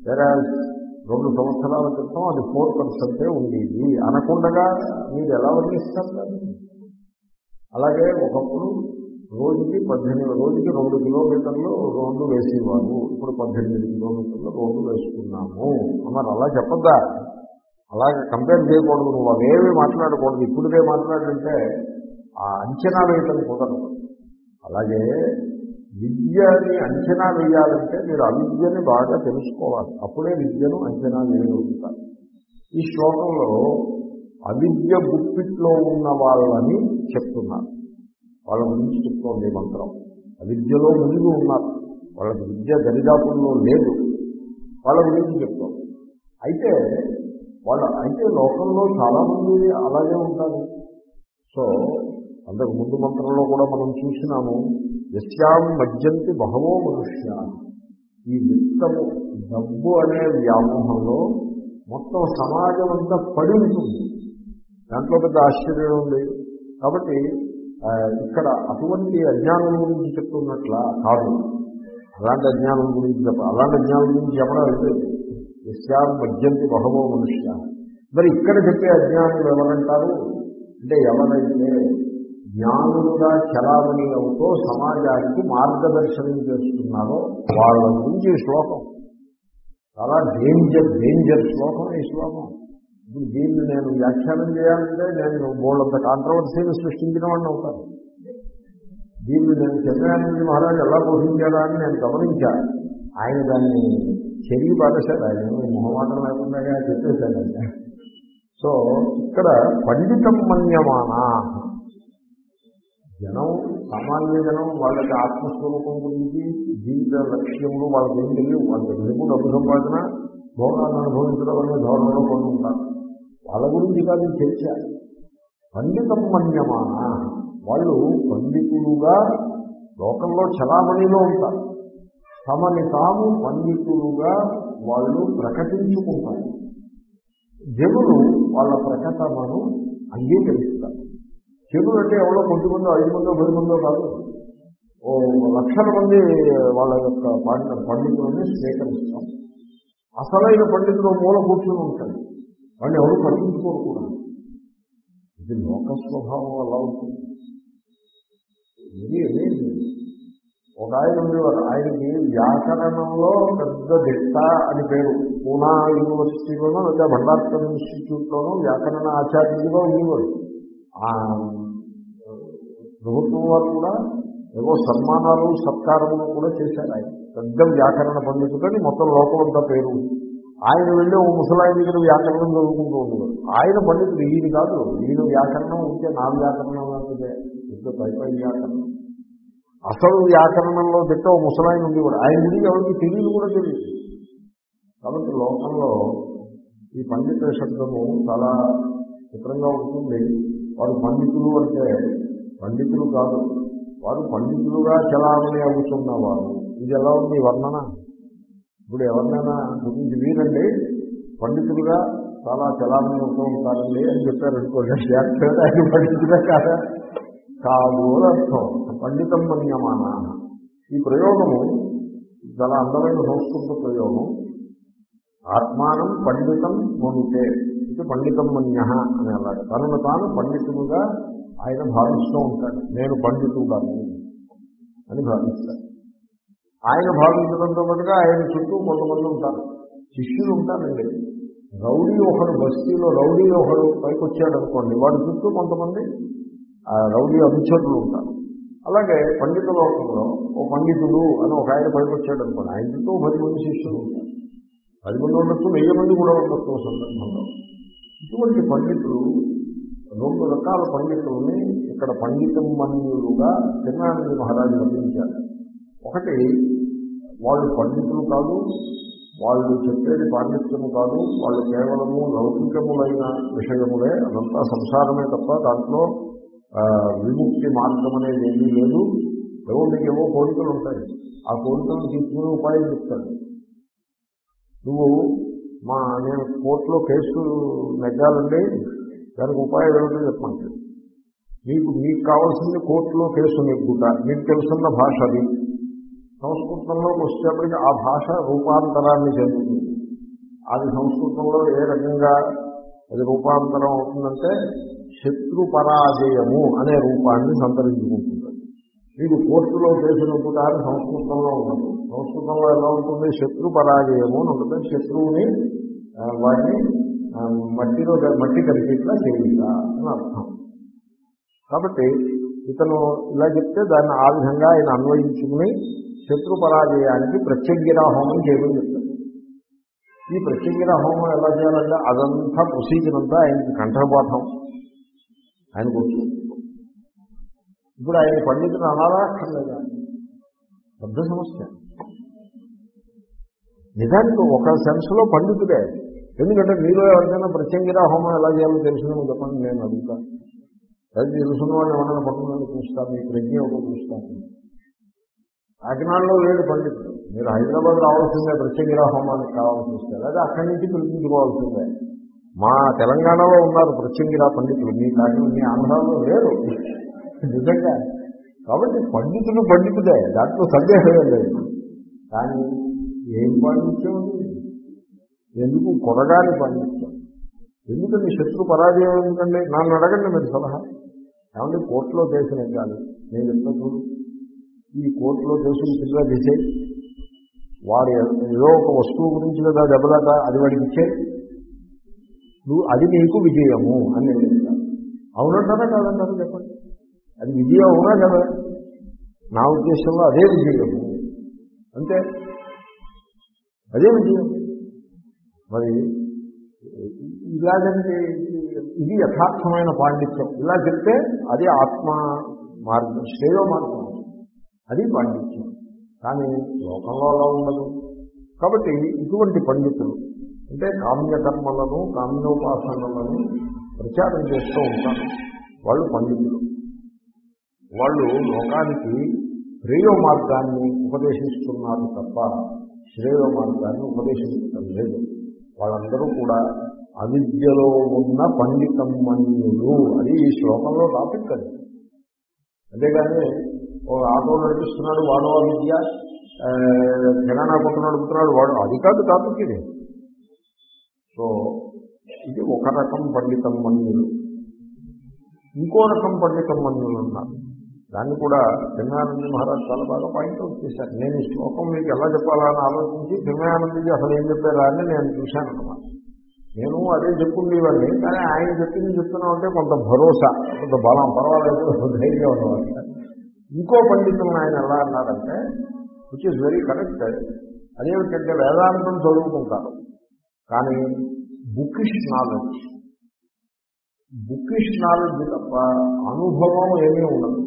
వేరే రెండు సంవత్సరాల క్రితం అది ఫోర్ పర్సెంటే ఉండేది అనకుండగా మీరు ఎలా వర్ణిస్తారు దాన్ని? అలాగే ఒకప్పుడు రోజుకి పద్దెనిమిది రోజుకి రెండు కిలోమీటర్లు రోడ్డు వేసేవారు, ఇప్పుడు పద్దెనిమిది కిలోమీటర్లు రోడ్డు వేసుకున్నాము. మరి అలా చెప్పద్దా? అలాగే కంపేర్ చేయకూడదు. నువ్వు అవేవి మాట్లాడకూడదు. ఇప్పుడుదే మాట్లాడంటే ఆ అంచనా వేయటం కుదరదు. అలాగే విద్యని అంచనా వేయాలంటే మీరు అవిద్యని బాగా తెలుసుకోవాలి. అప్పుడే విద్యను అంచనా వేయగలుగుతారు. ఈ శ్లోకంలో అవిద్య గుప్పిట్లో ఉన్న వాళ్ళని చెప్తున్నారు. వాళ్ళ గురించి చెప్తోంది మంత్రం. అవిద్యలో మునిగి ఉన్నారు, వాళ్ళకి విద్య దరిదాపుల్లో లేదు, వాళ్ళ గురించి చెప్తోంది. అయితే వాళ్ళ అయితే లోకంలో చాలామంది అలాగే ఉంటారు. సో అంతకు ముందు మంత్రంలో కూడా మనం చూసినాము, యస్యాం మజ్జంతి బహవో మనుష్య. ఈ విత్తము డబ్బు అనే వ్యామోహంలో మొత్తం సమాజం అంతా పడి ఉంటుంది. దాంట్లో పెద్ద ఆశ్చర్యం ఉంది. కాబట్టి ఇక్కడ అటువంటి అజ్ఞానం గురించి చెప్తున్నట్లా కాదు, అలాంటి అజ్ఞానం గురించి చెప్ప అలాంటి అజ్ఞానం గురించి చెప్పడం అయిపోయింది. యస్యాం మజ్జంతి బహవో మనుష్య. మరి ఇక్కడ చెప్పే అజ్ఞానులు ఎవరంటారు అంటే, ఎవరైతే జ్ఞానులుగా చలామణి అవుతూ సమాజానికి మార్గదర్శనం చేస్తున్నారో వాళ్ళ గురించి ఈ శ్లోకం. చాలా డేంజర్ డేంజర్ శ్లోకం ఈ శ్లోకం. ఇప్పుడు దీన్ని నేను వ్యాఖ్యానం చేయాలంటే నేను బోళ్ళంత కాంట్రవర్సీని సృష్టించిన వాడిని అవుతాను. దీన్ని నేను చంద్రయానంద మహారాజు ఎలా బోధించాడా అని నేను గమనించాను. ఆయన దాన్ని చెరిగి పారేశాడు. ఆయన మొహమాటం లేకుండా చెప్పేశాడు ఆయన. సో ఇక్కడ పండితం మన్యమానా జనం, సామాన్య జనం వాళ్ళకి ఆత్మస్వరూపం గురించి, జీవిత లక్ష్యములు వాళ్ళకి ఏం తెలియదు. వాళ్ళకి తెలుగు డబ్బు సంపాదన, భోగాన్ని అనుభవించడం అనే ధోరణిలో కొన్ని ఉంటారు. వాళ్ళ గురించి కాదు చర్చ. పండితం మన్యమానా వాళ్ళు పండితులుగా లోకంలో చలామణిలో ఉంటారు. తమని తాము పండితులుగా వాళ్ళు ప్రకటించుకుంటారు. జనులు వాళ్ళ ప్రకటనను అంగీకరిస్తారు. జనులు అంటే ఎవరో కొద్ది మందో ఐదు మందో పది మందో కాదు, ఓ లక్షల మంది వాళ్ళ యొక్క పండితులని స్వీకరిస్తాం. అసలైన పండితులు మూల కూర్చొని ఉంటాడు, వాడిని ఎవరు పట్టించుకోరు కూడా. ఇది లోక స్వభావం అలా ఉంటుంది. ఇది ఒక ఆయన ఉండేవారు, ఆయనకి వ్యాకరణంలో పెద్ద దిట్ట అని పేరు. పూనా యూనివర్సిటీలోనో లేదా భండార్కర్ ఇన్స్టిట్యూట్లోనో వ్యాకరణ ఆచార్యులుగా ఉండేవారు. ప్రభుత్వం వారు కూడా ఏవో సన్మానాలు సత్కారములు కూడా చేశారు. ఆయన పెద్ద వ్యాకరణ పండితుడని మొత్తం లోకం అంతా పేరు. ఆయన వెళ్ళి ఓ ముసలాయి దగ్గర వ్యాకరణం చదువుకుంటూ ఉండేవారు. ఆయన పండితుడు ఈయన కాదు. ఈయన వ్యాకరణం ఉంటే నా వ్యాకరణం లాంటిదే, ఇంట్లో పై పై వ్యాకరణం. అసలు వ్యాకరణంలో దిట్ట ఓ ముసలాయన ఉండేవాడు. ఆయన గురించి ఎవరికి తెలియదు కూడా తెలియదు. కాబట్టి లోకంలో ఈ పండిత శబ్దము చాలా చిత్రంగా ఉంటుంది. వారు పండితులు అంటే పండితులు కాదు, వారు పండితులుగా చలామణి అవుతున్నవారు. ఇది ఎలా ఉంది వర్ణన? ఇప్పుడు ఎవరినైనా గురించి వీరండి పండితులుగా చాలా చలామణి అవుతూ ఉంటారండి అని చెప్పారనుకోండి, ఆయన పండితులే కాదా? కాదు అని అర్థం. పండితం మన్యమాన ఈ ప్రయోగము చాలా అందమైన సంస్కృత ప్రయోగం. ఆత్మానం పండితం మనుతే ఇది పండితం మన్య అని అలాగే తనను తాను పండితులుగా ఆయన భావిస్తూ ఉంటాడు. నేను పండితుడాను అని భావిస్తాడు. ఆయన భావించడంతో పాటుగా ఆయన చుట్టూ కొంతమంది ఉంటారు, శిష్యులు ఉంటారండి. రౌడీ ఒకడు బస్తీలో రౌడీ ఒకడు పైకి వచ్చాడు అనుకోండి, వాడి చుట్టూ కొంతమంది రౌడీ అనుచరులు ఉంటారు. అలాగే పండిత లోకంలో ఓ పండితుడు అని ఒక ఆయన పైకి వచ్చాడు అనుకోండి, ఆయన చుట్టూ పది మంది శిష్యులు ఉంటారు. పది మంది ఉండొచ్చు, వెయ్యి మంది కూడా ఉండొచ్చు సందర్భంలో. ఇటువంటి పండితులు రెండు రకాల పండితుల్ని ఇక్కడ పండితం మన్యులుగా చిన్నానంద మహారాజు వర్ణించారు. ఒకటి, వాళ్ళు పండితులు కాదు, వాళ్ళు చెప్పేది పాండిత్యము కాదు, వాళ్ళు కేవలము లౌకికములైన విషయములే, అదంతా సంసారమే తప్ప దాంట్లో విముక్తి మార్గం అనేది ఏమీ లేదు. ఏవో మీకు ఏవో కోరికలు ఉంటాయి, ఆ కోరికలను తీసుకునే ఉపాయం చెప్తాడు. నువ్వు మా నేను కోర్టులో కేసు నెగ్గాలండి, దానికి ఉపాయం ఏమిటో చెప్పండి. మీకు మీకు కావాల్సింది కోర్టులో కేసు నెగ్గుట, మీకు తెలుసున్న భాష అది. సంస్కృతంలోకి వచ్చేప్పటికీ ఆ భాష రూపాంతరాన్ని చెందుతుంది. అది సంస్కృతంలో ఏ రకంగా అది రూపాంతరం అవుతుందంటే శత్రు పరాజయము అనే రూపాన్ని సంతరించుకుంటుంది. మీకు కోర్టులో కేసులు పుటారు సంస్కృతంలో ఉండదు. సంస్కృతంలో ఎలా ఉంటుంది? శత్రు పరాజయము అని ఉంటుంది. శత్రువుని వాడిని మట్టిలో మట్టి కరిగిట్లా చేయాల అని అర్థం. కాబట్టి ఇతను ఇలా చెప్తే దాన్ని ఆ విధంగా ఆయన అన్వయించుకుని శత్రు పరాజయానికి ప్రత్యంగిరా హోమం చేయమని చెప్తారు. ఈ ప్రత్యంగిరా హోమం ఎలా చేయాలంటే అదంతా ప్రొసీజర్ అంతా ఆయనకి కంఠపాఠం, ఆయన కూర్చొని ఇప్పుడు ఆయన పండితులు అనాలా అక్కర్లేదా? పెద్ద సమస్య. నిజానికి ఒక సెన్స్లో పండితుడే. ఎందుకంటే మీరు ఎవరికైనా ప్రత్యంగిరా హోమం ఎలా చేయాలో తెలుసుకుని చెప్పండి, నేను అడుగుతాను. అది తెలుసున్న వాళ్ళు ఎవరైనా పట్టుకుని చూస్తాను, మీ ప్రజ్ఞ ఒక చూస్తాను. కాకినాడలో లేడు పండితుడు, మీరు హైదరాబాద్ రావాల్సిందే ప్రత్యంగిరా హోమానికి కావాల్సి వస్తే, లేదా అక్కడి నుంచి పిలిపించుకోవాల్సిందే. మా తెలంగాణలో ఉన్నారు ప్రత్యంగిరా పండితులు, మీ కాకినాడ మీ ఆంధ్రాలో లేరు నిజంగా. కాబట్టి పండితులు పండితుడే, దాంట్లో సందేహం లేదు. కానీ ఏం పాండిత్యం? ఎందుకు కొరగాని పాండిత్యం? ఎందుకంటే శత్రు పరాజయం ఎందుకండి? నన్ను అడగండి మీరు సలహా. ఏమంటే కోర్టులో కేసులు ఎక్కాలి, నేను చెప్తా చూడు. ఈ కోర్టులో కేసులు పిల్లగా చేసేయి, వాడు ఏదో ఒక వస్తువు గురించి కదా దెబ్బలాట, అది వాడికి ఇచ్చేయి, నువ్వు అది నీకు విజయము అని నేను చెప్తాను. అవునంటారా కాదంటారా చెప్పండి? అది విజయం అవునా కదా? నా ఉద్దేశంలో అదే విజయము, అంతే, అదే విజయం. మరి ఇలాగంటే ఇది యథార్థమైన పాండిత్యం. ఇలా చెప్తే అది ఆత్మ మార్గం, శ్రేయో మార్గం, అది పాండిత్యం. కానీ లోకంలో అలా ఉండదు. కాబట్టి ఇటువంటి పండితులు అంటే కామ్యకర్మలను కామ్యోపాసనలను ప్రచారం చేస్తూ ఉంటారు. వాళ్ళు పండితులు. వాళ్ళు లోకానికి శ్రేయో మార్గాన్ని ఉపదేశిస్తున్నారు తప్ప శ్రేయో మార్గాన్ని ఉపదేశించడం లేదు. వాళ్ళందరూ కూడా అవిద్యలో ఉన్న పండితమ్మన్యులు. అది ఈ శ్లోకంలో టాపిక్. అది అంతేగాని ఓ ఆటో నడిపిస్తున్నాడు వాడో అవిద్య, కిరాణా కొట్టు నడుపుతున్నాడు వాడు, అది కాదు టాపిక్ ఇది. సో ఇది ఒక రకం పండితమ్మన్యులు. ఇంకో రకం పండితమ్మన్యులు ఉన్నారు. దాన్ని కూడా చిన్మయానంద మహారాజ్ చాలా బాగా పాయింట్అవుట్ చేశారు. నేను ఈ శ్లోకం మీకు ఎలా చెప్పాలా అని ఆలోచించి చిన్మయానందజీ అసలు ఏం చెప్పారా అని నేను చూశాను అన్నమాట. నేను అదే చెప్పుండేవాడిని, కానీ ఆయన చెప్పింది చెప్తున్నాం అంటే కొంత భరోసా, కొంత బలం, పర్వాలేదు, ధైర్యం అన్నమాట. ఇంకో పండితులను ఆయన ఎలా అన్నారంటే, విచ్ ఈజ్ వెరీ కరెక్ట్. అదేమిటంటే వేదాంతం చదువుకుంటారు, కానీ బుకిష్ నాలెడ్జ్ బుకిష్ నాలెడ్జ్ తప్ప అనుభవం ఏమీ ఉండదు.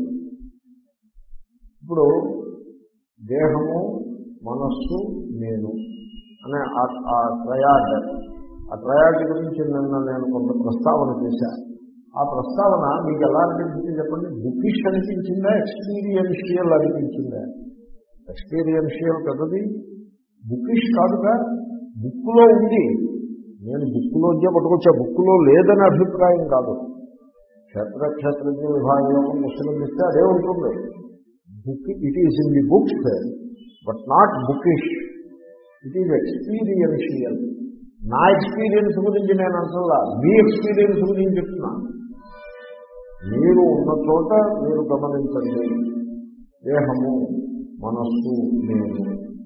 ఇప్పుడు దేహము, మనస్సు, నేను అనే ఆ ట్రయాడ్, ఆ ట్రయాడ్ గురించి నిన్న నేను కొంత ప్రస్తావన చేశాను. ఆ ప్రస్తావన మీకు ఎలా అనిపించింది చెప్పండి? బుకిష్ అనిపించిందా, ఎక్స్పీరియన్షియల్ అనిపించిందా? ఎక్స్పీరియన్షియల్ కదది, బుకిష్ కాదుగా. బుక్కులో ఉంది, నేను బుక్కులోంచే పట్టుకొచ్చా, బుక్కులో లేదని అభిప్రాయం కాదు. క్షేత్ర క్షేత్రజ్ఞ విభాగంలో పుస్తకం ఇస్తే అదే ఉంటుంది. Book it is in the books but not bookish. It is experiential. నా ఎక్స్పీరియన్స్ గురించి నేను అంటున్నా, మీ ఎక్స్పీరియన్స్ గురించి చెప్తున్నా. మీరు ఉన్న చోట మీరు గమనించండి. దేహము, మనస్సు, నేను,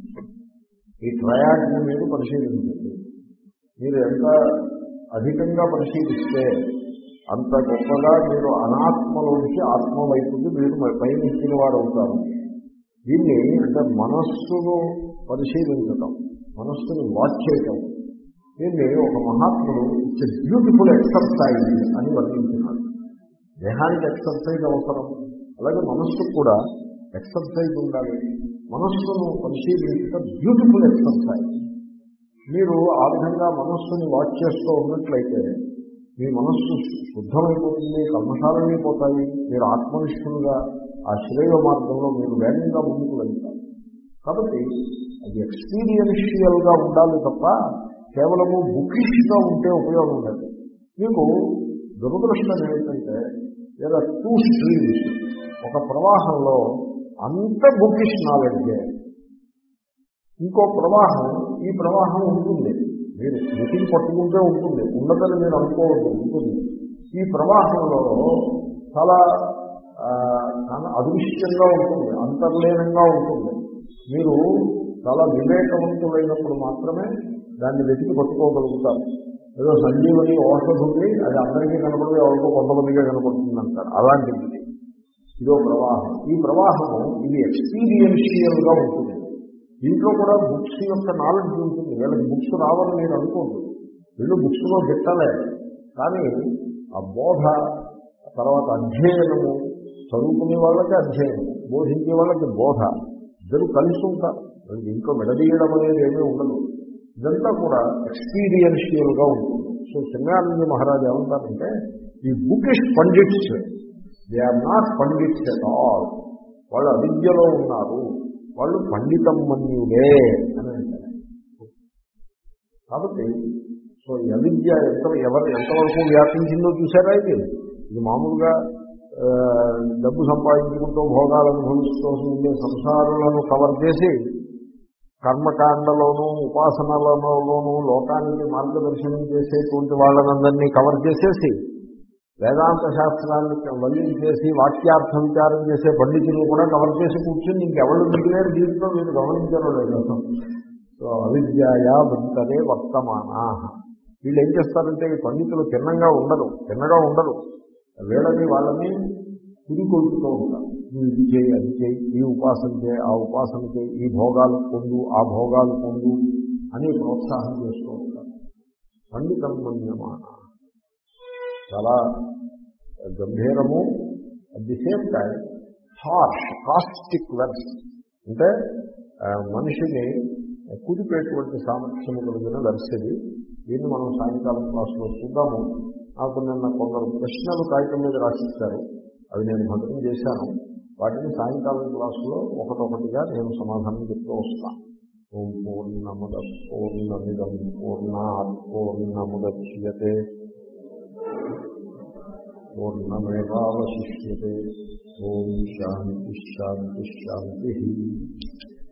ఈ ట్రయాడ్ని మీరు పరిశీలించండి. మీరు ఎంత అధికంగా పరిశీలిస్తే అంత గొప్పగా మీరు అనాత్మలోంచి ఆత్మ వైపుకి మీరు పయనించిన వారు అవుతారు. దీన్ని అంటే మనస్సును పరిశీలించటం, మనస్సును వాచ్ చేయటం, దీన్ని ఒక మహాత్ముడు ఇట్స్ బ్యూటిఫుల్ ఎక్సర్సైజ్ అని వర్ణించినాడు. దేహానికి ఎక్సర్సైజ్ అవసరం, అలాగే మనస్సుకు కూడా ఎక్సర్సైజ్ ఉండాలి. మనస్సును పరిశీలించటం బ్యూటిఫుల్ ఎక్సర్సైజ్. మీరు ఆ విధంగా మనస్సుని వాచ్ చేస్తూ ఉన్నట్లయితే మీ మనస్సు శుద్ధమైపోతుంది, కల్మషాలన్నీ పోతాయి. మీరు ఆత్మనిష్ఠులుగా ఆ శ్రేయ మార్గంలో మీరు వేగంగా ముందుకు వెళ్తారు. కాబట్టి అది ఎక్స్పీరియన్షియల్గా ఉండాలి తప్ప కేవలము బుకిష్గా ఉంటే ఉపయోగం లేదు. మీకు దురదృష్టం ఏమిటంటే లేదా టూ స్ట్రీమ్స్, ఒక ప్రవాహంలో అంత బుకిష్ నాలెడ్జే, ఇంకో ప్రవాహం, ఈ ప్రవాహం ఉంటుంది మీరు శృతిని పట్టుకుంటే ఉంటుంది, ఉండదని మీరు అనుకోవద్దు, ఉంటుంది. ఈ ప్రవాహంలో చాలా అదృశ్యంగా ఉంటుంది, అంతర్లీనంగా ఉంటుంది. మీరు చాలా వివేకవంతులైనప్పుడు మాత్రమే దాన్ని వెతికి పట్టుకోగలుగుతారు. ఏదో సంజీవని ఔషధం ఉంది, అది అందరికీ కనపడదు, ఎవరికో కొంతమందిగా కనపడుతుంది అంటారు. అలాంటిది ఇదో ప్రవాహం. ఈ ప్రవాహము ఇది ఎక్స్పీరియన్షియల్ గా ఉంటుంది. దీంట్లో కూడా బుక్స్ యొక్క నాలెడ్జ్ ఉంటుంది. వీళ్ళకి బుక్స్ రావాలని మీరు అనుకోండి, వీళ్ళు బుక్స్ లో పెట్టాలే, కానీ ఆ బోధ తర్వాత అధ్యయనము, చదువుకునే వాళ్ళకి అధ్యయనం, బోధించే వాళ్ళకి బోధ, ఇద్దరు కలిసి ఉంటారు. దీంట్లో విడదీయడం అనేది ఏమీ ఉండదు. ఇదంతా కూడా ఎక్స్పీరియన్షియల్ గా ఉంటుంది. సో చిన్నానంద మహారాజు ఏమంటారంటే ఈ bookish pandits, they are not pandits at all. వాళ్ళు అవిద్యలో ఉన్నారు, వాళ్ళు పండితం మన్యుడే అని అంటారు. కాబట్టి సో ఈ అవిద్య ఎంత ఎవరు ఎంతవరకు వ్యాపించిందో చూసారా? ఇది ఇది మామూలుగా డబ్బు సంపాదించుకుంటూ భోగాలు అనుభవిస్తూ ఉండే సంసారాలను కవర్ చేసి కర్మకాండలోనూ ఉపాసనలలోనూ లోకానికి మార్గదర్శనం చేసేటువంటి వాళ్ళనందరినీ కవర్ చేసేసి వేదాంత శాస్త్రాన్ని వల్లించేసి వాక్యార్థ విచారం చేసే పండితులు కూడా కవర్ చేసి కూర్చుని ఇంకెవరు మిగిలేరు దీంట్లో మీరు గమనించడం లేదు. సో అవిద్యయా బంతరే వర్తమానా. వీళ్ళు ఏం చేస్తారంటే ఈ పండితులు తిన్నంగా ఉండరు, తిన్నగా ఉండరు, వీళ్ళని వాళ్ళని తిరిగొల్పుతూ ఉంటారు. నువ్వు ఇది చేయి, అది చేయి, ఈ ఉపాసన చేయి, ఆ ఉపాసన చేయి, ఈ భోగాలు పొందు, ఆ భోగాలు పొందు అని ప్రోత్సాహం చేస్తూ ఉంటారు. పండితం మన్యమాన చాలా గంభీరము, at the same time harsh caustic words, అంటే మనిషిని కుదిపేటువంటి సామర్థ్యం కలిగిన దర్శది. దీన్ని మనం సాయంకాలం క్లాసులో చూద్దాము. నాకు నిన్న కొందరు ప్రశ్నలు కాగితం మీద రాసిస్తారు, అవి నేను భద్రం చేశాను. వాటిని సాయంకాలం క్లాసులో ఒకటొకటిగా నేను సమాధానం చెప్తూ వస్తాను. ఓం పూర్ణముద పూర్ణమిదం పూర్ణాత్ పూర్ణముద్యతే పూర్ణమేవావశిష్యతే. ఓం శాంతి శాంతి శాంతి.